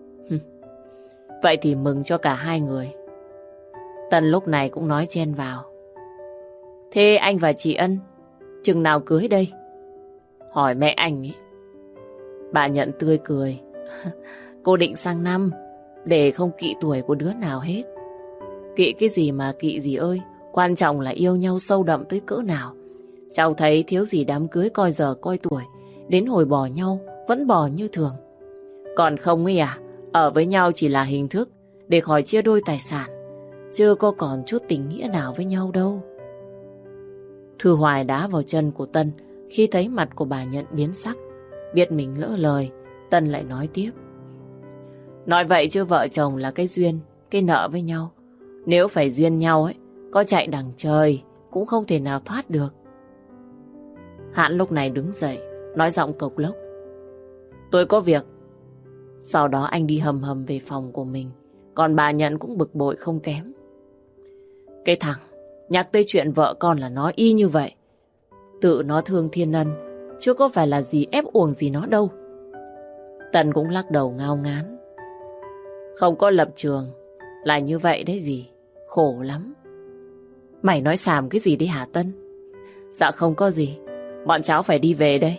Vậy thì mừng cho cả hai người. Tân lúc này cũng nói chen vào. Thế anh và chị Ân chừng nào cưới đây? Hỏi mẹ anh ấy. Bà Nhận tươi cười. Cô định sang năm, để không kỵ tuổi của đứa nào hết. Kỵ cái gì mà kỵ gì ơi, quan trọng là yêu nhau sâu đậm tới cỡ nào. Cháu thấy thiếu gì đám cưới coi giờ coi tuổi, đến hồi bỏ nhau vẫn bỏ như thường. Còn không ấy à, ở với nhau chỉ là hình thức để khỏi chia đôi tài sản, chưa có còn chút tình nghĩa nào với nhau đâu. Thư Hoài đá vào chân của Tân Khi thấy mặt của bà Nhận biến sắc, biết mình lỡ lời, Tân lại nói tiếp. Nói vậy chứ vợ chồng là cái duyên, cái nợ với nhau. Nếu phải duyên nhau ấy, có chạy đằng trời cũng không thể nào thoát được. Hãn lúc này đứng dậy, nói giọng cộc lốc. Tôi có việc. Sau đó anh đi hầm hầm về phòng của mình. Còn bà Nhận cũng bực bội không kém. Cái thằng nhắc tới chuyện vợ con là nó y như vậy. Tự nó thương Thiên Ân, chứ có phải là gì ép uổng gì nó đâu. Tần cũng lắc đầu ngao ngán. Không có lập trường là như vậy đấy gì. Khổ lắm. Mày nói xàm cái gì đấy hả Tân? Dạ không có gì. Bọn cháu phải đi về đây.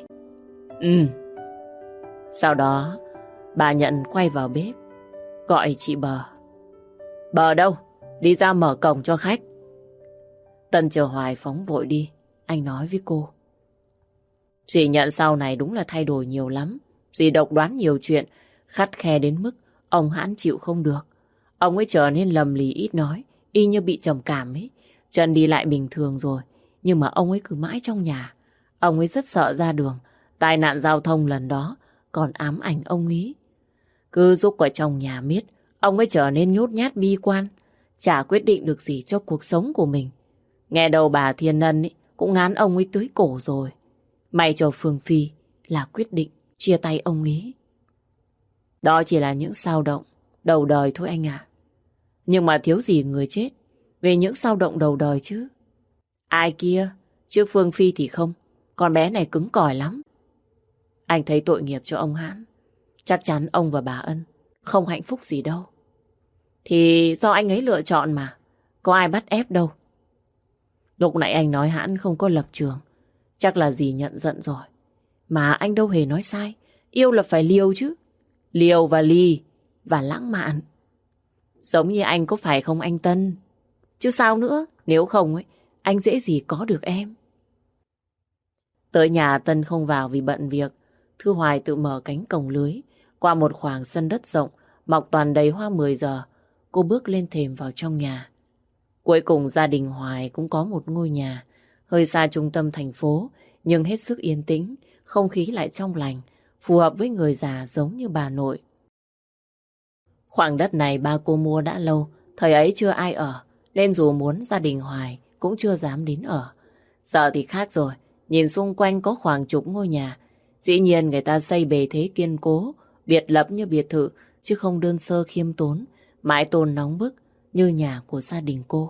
Sau đó bà Nhận quay vào bếp, gọi chị Bờ. Bờ đâu? Đi ra mở cổng cho khách. Tân chờ hoài phóng vội đi. Anh nói với cô. Chị Nhận sau này đúng là thay đổi nhiều lắm. Dì độc đoán nhiều chuyện, khắt khe đến mức ông Hãn chịu không được. Ông ấy trở nên lầm lì ít nói, y như bị trầm cảm ấy. Chân đi lại bình thường rồi, nhưng mà ông ấy cứ mãi trong nhà. Ông ấy rất sợ ra đường. Tai nạn giao thông lần đó còn ám ảnh ông ấy. Cứ rúc ở trong nhà miết, ông ấy trở nên nhút nhát bi quan, chả quyết định được gì cho cuộc sống của mình. Nghe đầu bà Thiên Ân ấy, cũng ngán ông ấy tới cổ rồi. May cho Phương Phi là quyết định chia tay ông ấy. Đó chỉ là những xao động đầu đời thôi anh ạ. Nhưng mà thiếu gì người chết về những xao động đầu đời chứ. Ai kia, chứ Phương Phi thì không. Con bé này cứng cỏi lắm. Anh thấy tội nghiệp cho ông Hãn. Chắc chắn ông và bà Ân không hạnh phúc gì đâu. Thì do anh ấy lựa chọn mà. Có ai bắt ép đâu. Lúc nãy anh nói Hãn không có lập trường. Chắc là dì Nhận giận rồi. Mà anh đâu hề nói sai. Yêu là phải liều chứ. Liều và ly và lãng mạn. Giống như anh có phải không anh Tân? Chứ sao nữa. Nếu không ấy, anh dễ gì có được em. Tới nhà Tân không vào vì bận việc. Thư Hoài tự mở cánh cổng lưới. Qua một khoảng sân đất rộng mọc toàn đầy hoa 10 giờ. Cô bước lên thềm vào trong nhà. Cuối cùng gia đình Hoài cũng có một ngôi nhà. Hơi xa trung tâm thành phố, nhưng hết sức yên tĩnh, không khí lại trong lành, phù hợp với người già giống như bà nội. Khoảng đất này ba cô mua đã lâu, thời ấy chưa ai ở, nên dù muốn gia đình Hoài cũng chưa dám đến ở. Giờ thì khác rồi, nhìn xung quanh có khoảng chục ngôi nhà. Dĩ nhiên người ta xây bề thế kiên cố, biệt lập như biệt thự, chứ không đơn sơ khiêm tốn, mái tôn nóng bức như nhà của gia đình cô.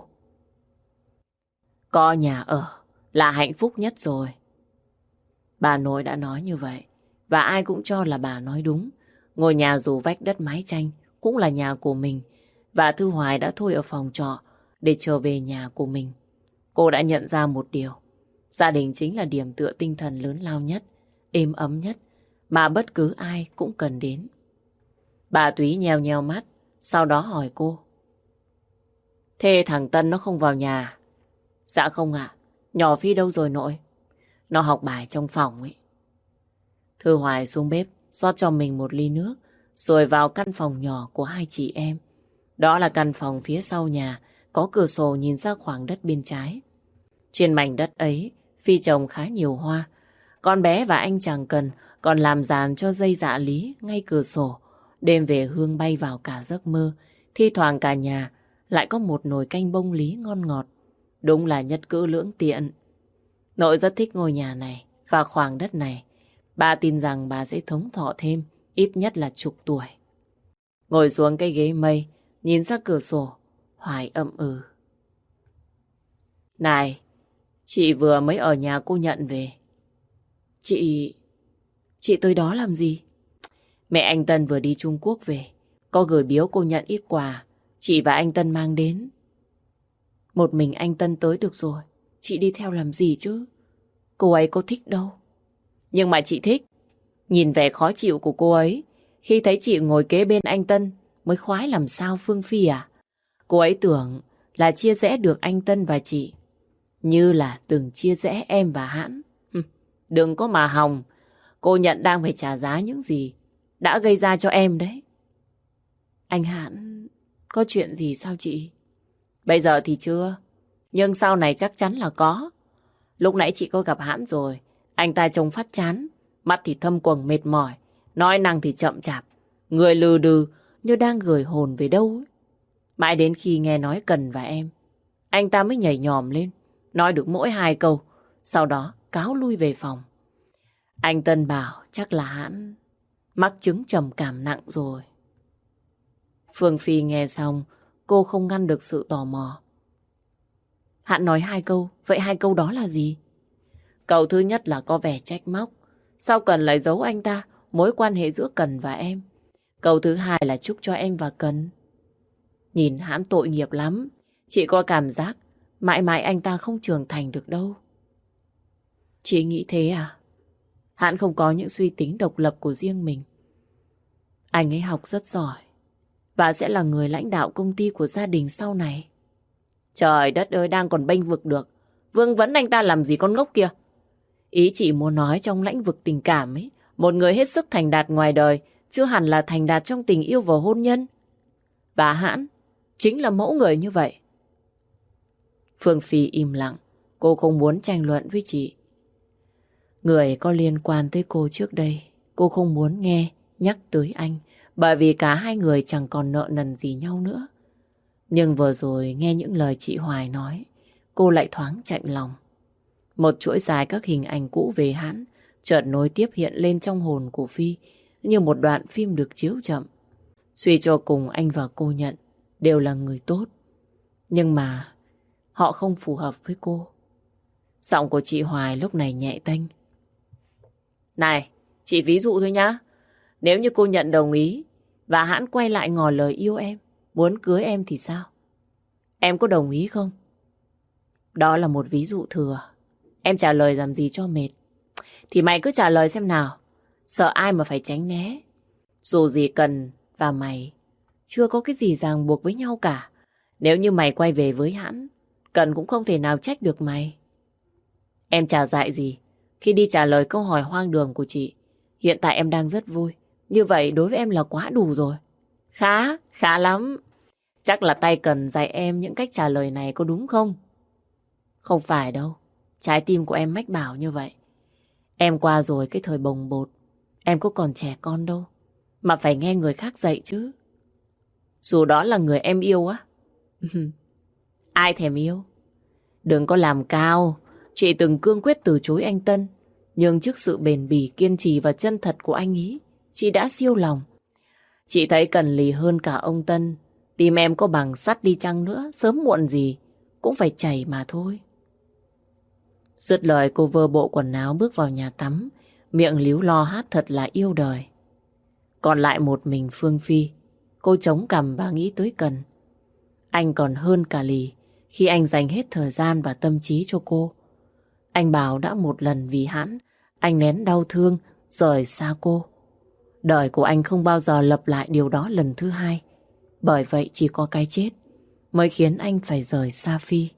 Có nhà ở là hạnh phúc nhất rồi. Bà nội đã nói như vậy, và ai cũng cho là bà nói đúng. Ngôi nhà dù vách đất mái tranh cũng là nhà của mình, và Thư Hoài đã thôi ở phòng trọ để trở về nhà của mình. Cô đã nhận ra một điều, gia đình chính là điểm tựa tinh thần lớn lao nhất, êm ấm nhất mà bất cứ ai cũng cần đến. Bà Túy nheo nheo mắt, sau đó hỏi cô. Thế thằng Tân nó không vào nhà? Dạ không ạ. Nhỏ Phi đâu rồi nội? Nó học bài trong phòng ấy. Thư Hoài xuống bếp rót cho mình một ly nước, rồi vào căn phòng nhỏ của hai chị em. Đó là căn phòng phía sau nhà, có cửa sổ nhìn ra khoảng đất bên trái. Trên mảnh đất ấy, Phi trồng khá nhiều hoa. Con bé và anh chàng Cần còn làm giàn cho dây dạ lý ngay cửa sổ. Đêm về hương bay vào cả giấc mơ. Thi thoảng cả nhà lại có một nồi canh bông lý ngon ngọt. Đúng là nhất cữ lưỡng tiện. Nội rất thích ngôi nhà này và khoảng đất này. Bà tin rằng bà sẽ thống thọ thêm ít nhất là chục tuổi. Ngồi xuống cái ghế mây, nhìn ra cửa sổ, Hoài ậm ừ. Này, chị vừa mới ở nhà cô Nhận về. Chị tới đó làm gì? Mẹ anh Tân vừa đi Trung Quốc về, có gửi biếu cô Nhận ít quà, chị và anh Tân mang đến. Một mình anh Tân tới được rồi, chị đi theo làm gì chứ? Cô ấy có thích đâu. Nhưng mà chị thích. Nhìn vẻ khó chịu của cô ấy khi thấy chị ngồi kế bên anh Tân mới khoái làm sao Phương Phi à? Cô ấy tưởng là chia rẽ được anh Tân và chị, như là từng chia rẽ em và Hãn. Đừng có mà hòng. Cô Nhận đang phải trả giá những gì đã gây ra cho em đấy. Anh Hãn có chuyện gì sao chị? Bây giờ thì chưa, nhưng sau này chắc chắn là có. Lúc nãy chị có gặp Hãn rồi. Anh ta trông phát chán, mắt thì thâm quầng mệt mỏi, nói năng thì chậm chạp, người lừ đừ như đang gửi hồn về đâu ấy. Mãi đến khi nghe nói Cần và em, anh ta mới nhảy nhòm lên, nói được mỗi 2 câu, sau đó cáo lui về phòng. Anh Tân bảo chắc là hắn mắc chứng trầm cảm nặng rồi. Phương Phi nghe xong, cô không ngăn được sự tò mò. Hắn nói 2 câu, vậy 2 câu đó là gì? Câu thứ nhất là có vẻ trách móc, sao Cần lại giấu anh ta mối quan hệ giữa Cần và em? Câu thứ hai là chúc cho em và Cần. Nhìn hắn tội nghiệp lắm, chị có cảm giác mãi mãi anh ta không trưởng thành được đâu. Chị nghĩ thế à? Hắn không có những suy tính độc lập của riêng mình. Anh ấy học rất giỏi và sẽ là người lãnh đạo công ty của gia đình sau này. Trời đất ơi, đang còn bênh vực được, vương vấn anh ta làm gì con ngốc kia. Ý chị muốn nói trong lĩnh vực tình cảm ấy, một người hết sức thành đạt ngoài đời chưa hẳn là thành đạt trong tình yêu và hôn nhân. Và hắn chính là mẫu người như vậy. Phương Phi im lặng, cô không muốn tranh luận với chị. Người có liên quan tới cô trước đây, cô không muốn nghe nhắc tới anh, bởi vì cả hai người chẳng còn nợ nần gì nhau nữa. Nhưng vừa rồi nghe những lời chị Hoài nói, cô lại thoáng chạnh lòng. Một chuỗi dài các hình ảnh cũ về hắn chợt nối tiếp hiện lên trong hồn của Phi như một đoạn phim được chiếu chậm. Suy cho cùng anh và cô nhận đều là người tốt, nhưng mà họ không phù hợp với cô. Giọng của chị Hoài lúc này nhẹ tênh. Này, chị ví dụ thôi nhá. Nếu như cô nhận đồng ý và hắn quay lại ngỏ lời yêu em, muốn cưới em thì sao? Em có đồng ý không? Đó là một ví dụ thừa. Em trả lời làm gì cho mệt. Thì mày cứ trả lời xem nào. Sợ ai mà phải tránh né. Dù gì Cần và mày chưa có cái gì ràng buộc với nhau cả. Nếu như mày quay về với hắn, Cần cũng không thể nào trách được mày. Em chả dại gì khi đi trả lời câu hỏi hoang đường của chị. Hiện tại em đang rất vui. Như vậy đối với em là quá đủ rồi. Khá lắm. Chắc là tay Cần dạy em những cách trả lời này có đúng không? Không phải đâu. Trái tim của em mách bảo như vậy. Em qua rồi cái thời bồng bột. Em có còn trẻ con đâu mà phải nghe người khác dạy chứ. Dù đó là người em yêu á. Ai thèm yêu. Đừng có làm cao. Chị từng cương quyết từ chối anh Tân, nhưng trước sự bền bỉ, kiên trì và chân thật của anh ý, chị đã siêu lòng. Chị thấy Cần lì hơn cả ông Tân. Tim em có bằng sắt đi chăng nữa, sớm muộn gì cũng phải chảy mà thôi. Dứt lời cô vơ bộ quần áo bước vào nhà tắm, miệng líu lo hát thật là yêu đời. Còn lại một mình Phương Phi, cô chống cằm và nghĩ tới Cần. Anh còn hơn cả Lì khi anh dành hết thời gian và tâm trí cho cô. Anh bảo đã một lần vì hắn, anh nén đau thương, rời xa cô. Đời của anh không bao giờ lặp lại điều đó lần thứ hai. Bởi vậy chỉ có cái chết mới khiến anh phải rời xa Phi.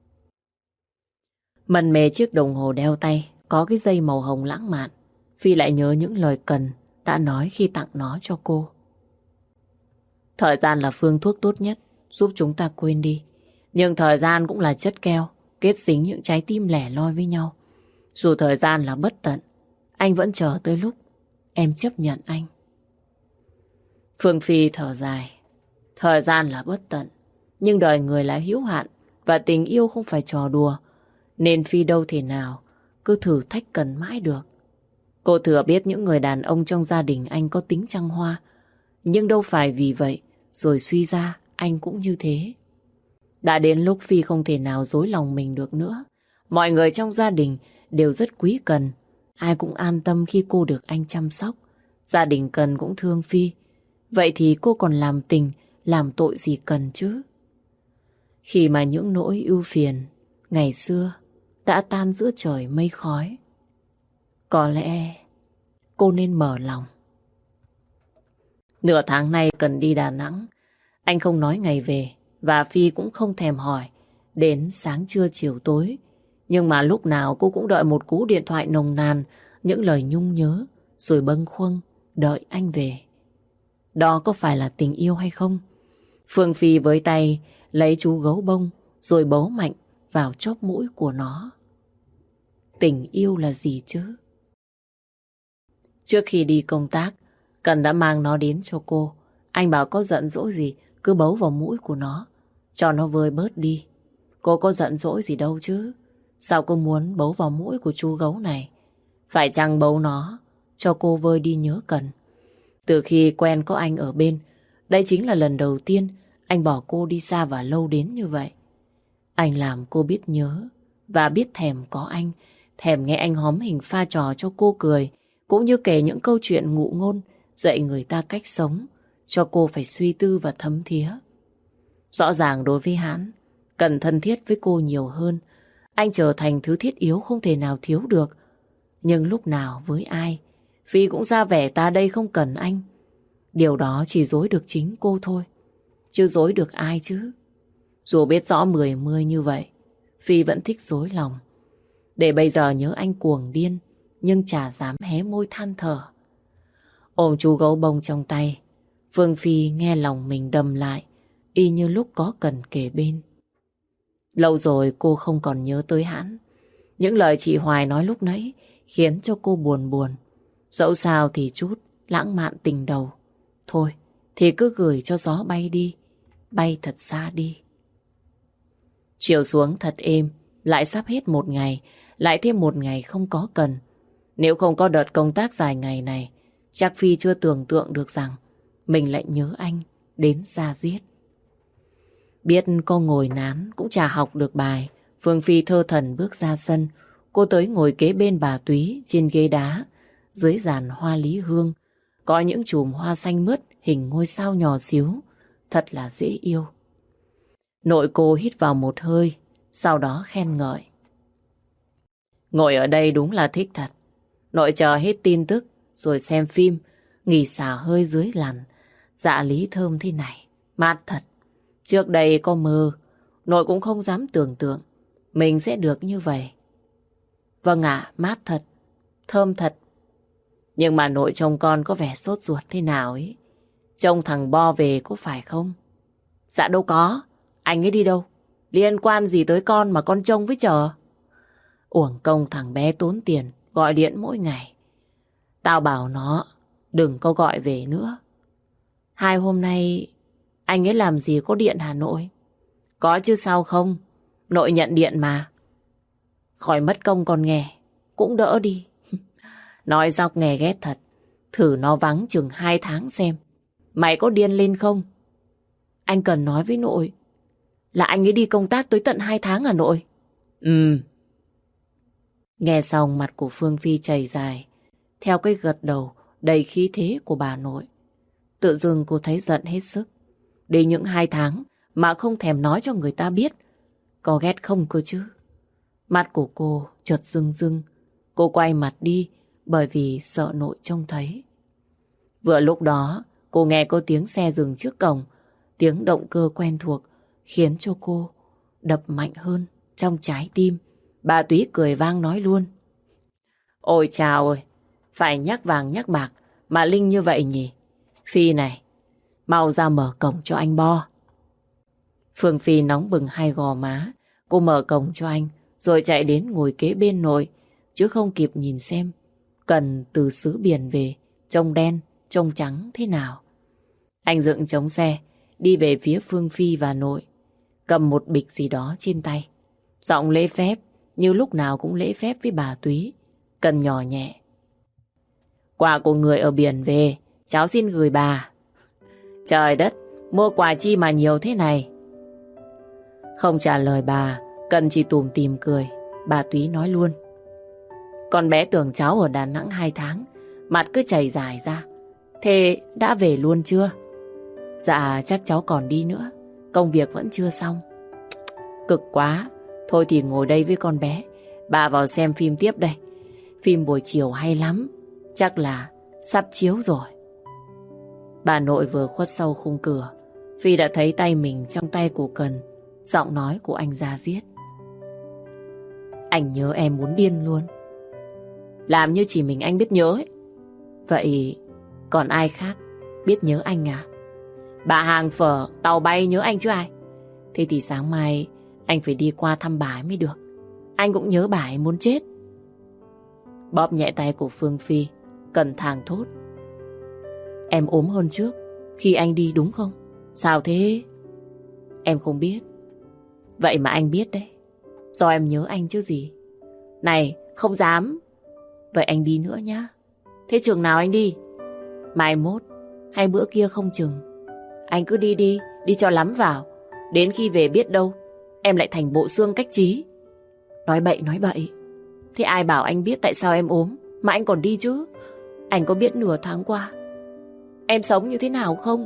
Mân mê chiếc đồng hồ đeo tay có cái dây màu hồng lãng mạn. Phi lại nhớ những lời Cần đã nói khi tặng nó cho cô. Thời gian là phương thuốc tốt nhất giúp chúng ta quên đi. Nhưng thời gian cũng là chất keo kết dính những trái tim lẻ loi với nhau. Dù thời gian là bất tận, anh vẫn chờ tới lúc em chấp nhận anh. Phương Phi thở dài. Thời gian là bất tận, nhưng đời người là hữu hạn và tình yêu không phải trò đùa. Nên Phi đâu thể nào cứ thử thách Cần mãi được. Cô thừa biết những người đàn ông trong gia đình anh có tính trăng hoa, nhưng đâu phải vì vậy rồi suy ra anh cũng như thế. Đã đến lúc Phi không thể nào dối lòng mình được nữa. Mọi người trong gia đình đều rất quý Cần. Ai cũng an tâm khi cô được anh chăm sóc. Gia đình Cần cũng thương Phi. Vậy thì cô còn làm tình, làm tội gì Cần chứ? Khi mà những nỗi ưu phiền ngày xưa đã tan giữa trời mây khói, có lẽ cô nên mở lòng. Nửa tháng nay Cần đi Đà Nẵng. Anh không nói ngày về và Phi cũng không thèm hỏi đến sáng trưa chiều tối. Nhưng mà lúc nào cô cũng đợi một cú điện thoại nồng nàn, những lời nhung nhớ, rồi bâng khuâng đợi anh về. Đó có phải là tình yêu hay không? Phương Phi với tay lấy chú gấu bông rồi bấu mạnh vào chóp mũi của nó. tình yêu là gì chứ. Trước khi đi công tác, Cần đã mang nó đến cho cô. Anh bảo có giận dỗi gì cứ bấu vào mũi của nó, cho nó vơi bớt đi. Cô có giận dỗi gì đâu chứ. Sao cô muốn bấu vào mũi của chú gấu này? Phải chăng bấu nó cho cô vơi đi nhớ Cần? Từ khi quen có anh ở bên, đây chính là lần đầu tiên anh bỏ cô đi xa và lâu đến như vậy. Anh làm cô biết nhớ và biết thèm có anh, thèm nghe anh hóm hình pha trò cho cô cười, cũng như kể những câu chuyện ngụ ngôn dạy người ta cách sống, cho cô phải suy tư và thấm thía. Rõ ràng đối với hắn, Cần thân thiết với cô nhiều hơn. Anh trở thành thứ thiết yếu không thể nào thiếu được. Nhưng lúc nào với ai, Phi cũng ra vẻ ta đây không cần anh. Điều đó chỉ dối được chính cô thôi, chứ dối được ai chứ. Dù biết rõ mười mươi như vậy, Phi vẫn thích dối lòng. Để bây giờ nhớ anh cuồng điên, nhưng chả dám hé môi than thở. Ôm chú gấu bông trong tay, Phương Phi nghe lòng mình đầm lại, y như lúc có Cần kề bên. Lâu rồi cô không còn nhớ tới hắn. Những lời chị Hoài nói lúc nãy khiến cho cô buồn buồn. Dẫu sao thì chút lãng mạn tình đầu. Thôi thì cứ gửi cho gió bay đi, bay thật xa đi. Chiều xuống thật êm, lại sắp hết một ngày, lại thêm một ngày không có Cần. Nếu không có đợt công tác dài ngày này, chắc Phi chưa tưởng tượng được rằng mình lại nhớ anh đến da diết. Biết cô ngồi nán cũng chả học được bài, Phương Phi thơ thần bước ra sân. Cô tới ngồi kế bên bà Túy trên ghế đá, dưới giàn hoa lý hương. Có những chùm hoa xanh mướt hình ngôi sao nhỏ xíu, thật là dễ yêu. Nội cô hít vào một hơi, sau đó khen ngợi. Ngồi ở đây đúng là thích thật. Nội chờ hết tin tức rồi xem phim, nghỉ xả hơi dưới làn dạ lý thơm thế này, mát thật. Trước đây có mơ, nội cũng không dám tưởng tượng mình sẽ được như vậy. Vâng ạ, mát thật, thơm thật. Nhưng mà nội trông con có vẻ sốt ruột thế nào ấy. Trông thằng Bo về có phải không? Dạ đâu có, anh ấy đi đâu? Liên quan gì tới con mà con trông với chờ? Uổng công thằng bé tốn tiền gọi điện mỗi ngày. Tao bảo nó đừng có gọi về nữa. 2 hôm nay anh ấy làm gì có điện Hà Nội? Có chứ sao không? Nội nhận điện mà. Khỏi mất công còn nghe, cũng đỡ đi. Nói dọc nghe ghét thật. Thử nó vắng chừng 2 tháng xem. Mày có điên lên không? Anh cần nói với nội là anh ấy đi công tác tới tận 2 tháng à nội? Nghe xong mặt của Phương Phi chảy dài, theo cái gật đầu đầy khí thế của bà nội. Tự dưng cô thấy giận hết sức. Đi những 2 tháng mà không thèm nói cho người ta biết. Có ghét không cơ chứ? Mắt của cô chợt rưng rưng. Cô quay mặt đi bởi vì sợ nội trông thấy. Vừa lúc đó cô nghe có tiếng xe dừng trước cổng. Tiếng động cơ quen thuộc khiến cho cô đập mạnh hơn trong trái tim. Bà Túy cười vang nói luôn. Ôi chào ơi, phải nhắc vàng nhắc bạc mà linh như vậy nhỉ? Phi này, mau ra mở cổng cho anh Bo. Phương Phi nóng bừng hai gò má. Cô mở cổng cho anh rồi chạy đến ngồi kế bên nội, chứ không kịp nhìn xem Cần từ xứ biển về trông đen trông trắng thế nào. Anh dựng chống xe đi về phía Phương Phi và nội, cầm một bịch gì đó trên tay. Giọng lễ phép như lúc nào cũng lễ phép với bà Túy. Cần nhỏ nhẹ. Quà của người ở biển về, cháu xin gửi bà. Trời đất, mua quà chi mà nhiều thế này? Không trả lời bà, Cần chỉ tủm tỉm cười. Bà Túy nói luôn. Con bé tưởng cháu ở Đà Nẵng 2 tháng, mặt cứ chảy dài ra. Thế đã về luôn chưa? Dạ chắc cháu còn đi nữa, công việc vẫn chưa xong. Cực quá. Thôi thì ngồi đây với con bé, bà vào xem phim tiếp đây. Phim buổi chiều hay lắm, chắc là sắp chiếu rồi. Bà nội vừa khuất sau khung cửa, Phi đã thấy tay mình trong tay của Cần. Giọng nói của anh da diết. Anh nhớ em muốn điên luôn. Làm như chỉ mình anh biết nhớ ấy. Vậy còn ai khác biết nhớ anh à? Bà hàng phở, tàu bay nhớ anh chứ ai. Thế thì sáng mai anh phải đi qua thăm bà ấy mới được. Anh cũng nhớ bà ấy muốn chết. bóp nhẹ tay của Phương Phi. Cần thàng thốt. Em ốm hơn trước khi anh đi đúng không? Sao thế? Em không biết. Vậy mà anh biết đấy. Do em nhớ anh chứ gì. Này, không dám. Vậy anh đi nữa nhá. Thế trường nào anh đi? Mai mốt hay bữa kia không chừng. Anh cứ đi đi, đi cho lắm vào. Đến khi về biết đâu em lại thành bộ xương cách trí. Nói bậy nói bậy. Thế ai bảo anh biết tại sao em ốm mà anh còn đi chứ? Anh có biết nửa tháng qua em sống như thế nào không?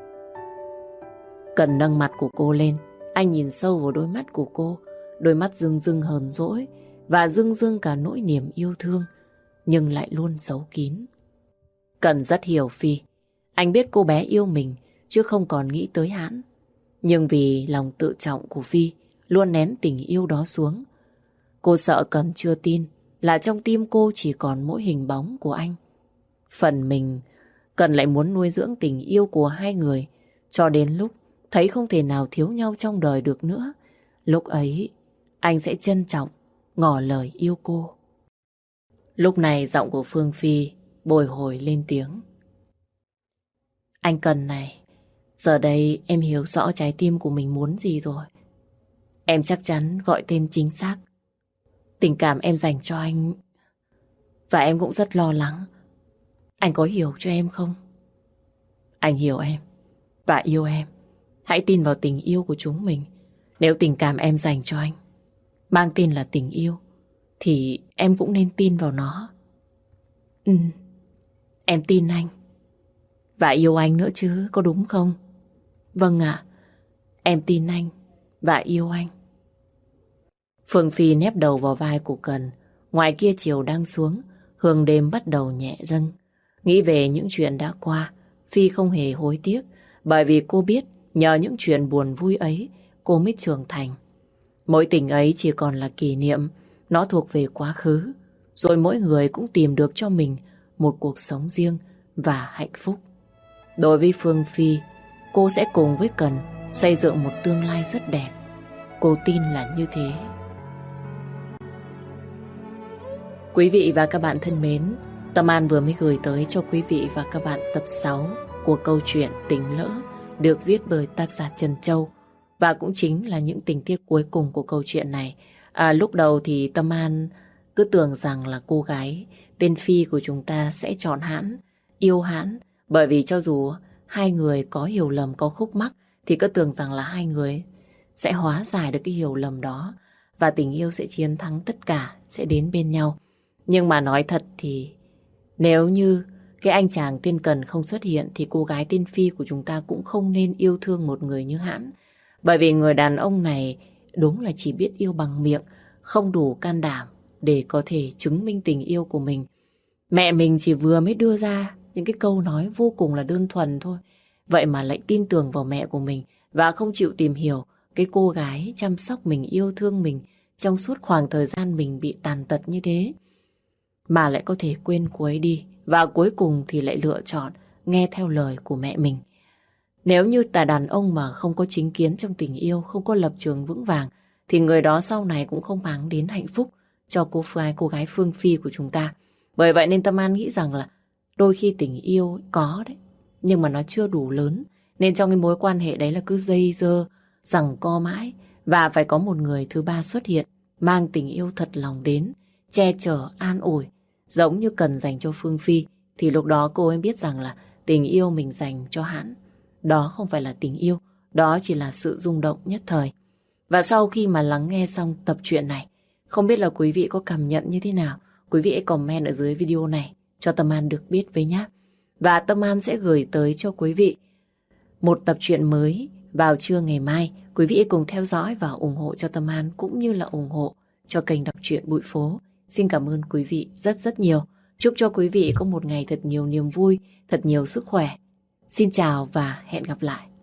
Cần nâng mặt của cô lên. Anh nhìn sâu vào đôi mắt của cô. Đôi mắt rưng rưng hờn dỗi và rưng rưng cả nỗi niềm yêu thương, nhưng lại luôn giấu kín. Cần rất hiểu Phi. Anh biết cô bé yêu mình chứ không còn nghĩ tới Hãn. Nhưng vì lòng tự trọng của Phi luôn nén tình yêu đó xuống. Cô sợ Cần chưa tin là trong tim cô chỉ còn mỗi hình bóng của anh. Phần mình, Cần lại muốn nuôi dưỡng tình yêu của hai người cho đến lúc thấy không thể nào thiếu nhau trong đời được nữa. Lúc ấy, anh sẽ trân trọng ngỏ lời yêu cô. Lúc này giọng của Phương Phi bồi hồi lên tiếng. Anh Cần này, giờ đây em hiểu rõ trái tim của mình muốn gì rồi. Em chắc chắn gọi tên chính xác. Tình cảm em dành cho anh, và em cũng rất lo lắng. Anh có hiểu cho em không? Anh hiểu em và yêu em. Hãy tin vào tình yêu của chúng mình. Nếu tình cảm em dành cho anh mang tên là tình yêu thì em cũng nên tin vào nó. Em tin anh và yêu anh nữa chứ, có đúng không? Vâng ạ, em tin anh và yêu anh. Phương Phi nép đầu vào vai của Cần. Ngoài kia chiều đang xuống, hương đêm bắt đầu nhẹ dâng. Nghĩ về những chuyện đã qua, Phi không hề hối tiếc, bởi vì cô biết nhờ những chuyện buồn vui ấy cô mới trưởng thành. Mỗi tình ấy chỉ còn là kỷ niệm, nó thuộc về quá khứ. Rồi mỗi người cũng tìm được cho mình một cuộc sống riêng và hạnh phúc. Đối với Phương Phi, cô sẽ cùng với Cần xây dựng một tương lai rất đẹp. Cô tin là như thế. Quý vị và các bạn thân mến, Tâm An vừa mới gửi tới cho quý vị và các bạn tập 6 của câu chuyện Tình Lỡ, được viết bởi tác giả Trần Châu, và cũng chính là những tình tiết cuối cùng của câu chuyện này. Lúc đầu thì Tâm An cứ tưởng rằng là cô gái tên Phi của chúng ta sẽ chọn Hãn, yêu Hãn, bởi vì cho dù hai người có hiểu lầm, có khúc mắc, thì cứ tưởng rằng là hai người sẽ hóa giải được cái hiểu lầm đó và tình yêu sẽ chiến thắng tất cả, sẽ đến bên nhau. Nhưng mà nói thật thì nếu như cái anh chàng tên Cần không xuất hiện thì cô gái tên Phi của chúng ta cũng không nên yêu thương một người như Hãn. Bởi vì người đàn ông này đúng là chỉ biết yêu bằng miệng, không đủ can đảm để có thể chứng minh tình yêu của mình. Mẹ mình chỉ vừa mới đưa ra những cái câu nói vô cùng là đơn thuần thôi. Vậy mà lại tin tưởng vào mẹ của mình và không chịu tìm hiểu cái cô gái chăm sóc mình, yêu thương mình trong suốt khoảng thời gian mình bị tàn tật như thế. Mà lại có thể quên cô ấy đi và cuối cùng thì lại lựa chọn nghe theo lời của mẹ mình. Nếu như là đàn ông mà không có chính kiến trong tình yêu, không có lập trường vững vàng, thì người đó sau này cũng không mang đến hạnh phúc cho cô gái Phương Phi của chúng ta. Bởi vậy nên Tâm An nghĩ rằng là đôi khi tình yêu có đấy, nhưng mà nó chưa đủ lớn. Nên trong cái mối quan hệ đấy là cứ dây dưa, giằng co mãi, và phải có một người thứ ba xuất hiện, mang tình yêu thật lòng đến, che chở, an ủi, giống như Cần dành cho Phương Phi. Thì lúc đó cô ấy biết rằng là tình yêu mình dành cho Hãn, đó không phải là tình yêu, đó chỉ là sự rung động nhất thời. Và sau khi mà lắng nghe xong tập truyện này, không biết là quý vị có cảm nhận như thế nào? Quý vị hãy comment ở dưới video này cho Tâm An được biết với nhé. Và Tâm An sẽ gửi tới cho quý vị một tập truyện mới vào trưa ngày mai. Quý vị cùng theo dõi và ủng hộ cho Tâm An cũng như là ủng hộ cho kênh đọc truyện Bụi Phố. Xin cảm ơn quý vị rất rất nhiều. Chúc cho quý vị có một ngày thật nhiều niềm vui, thật nhiều sức khỏe. Xin chào và hẹn gặp lại.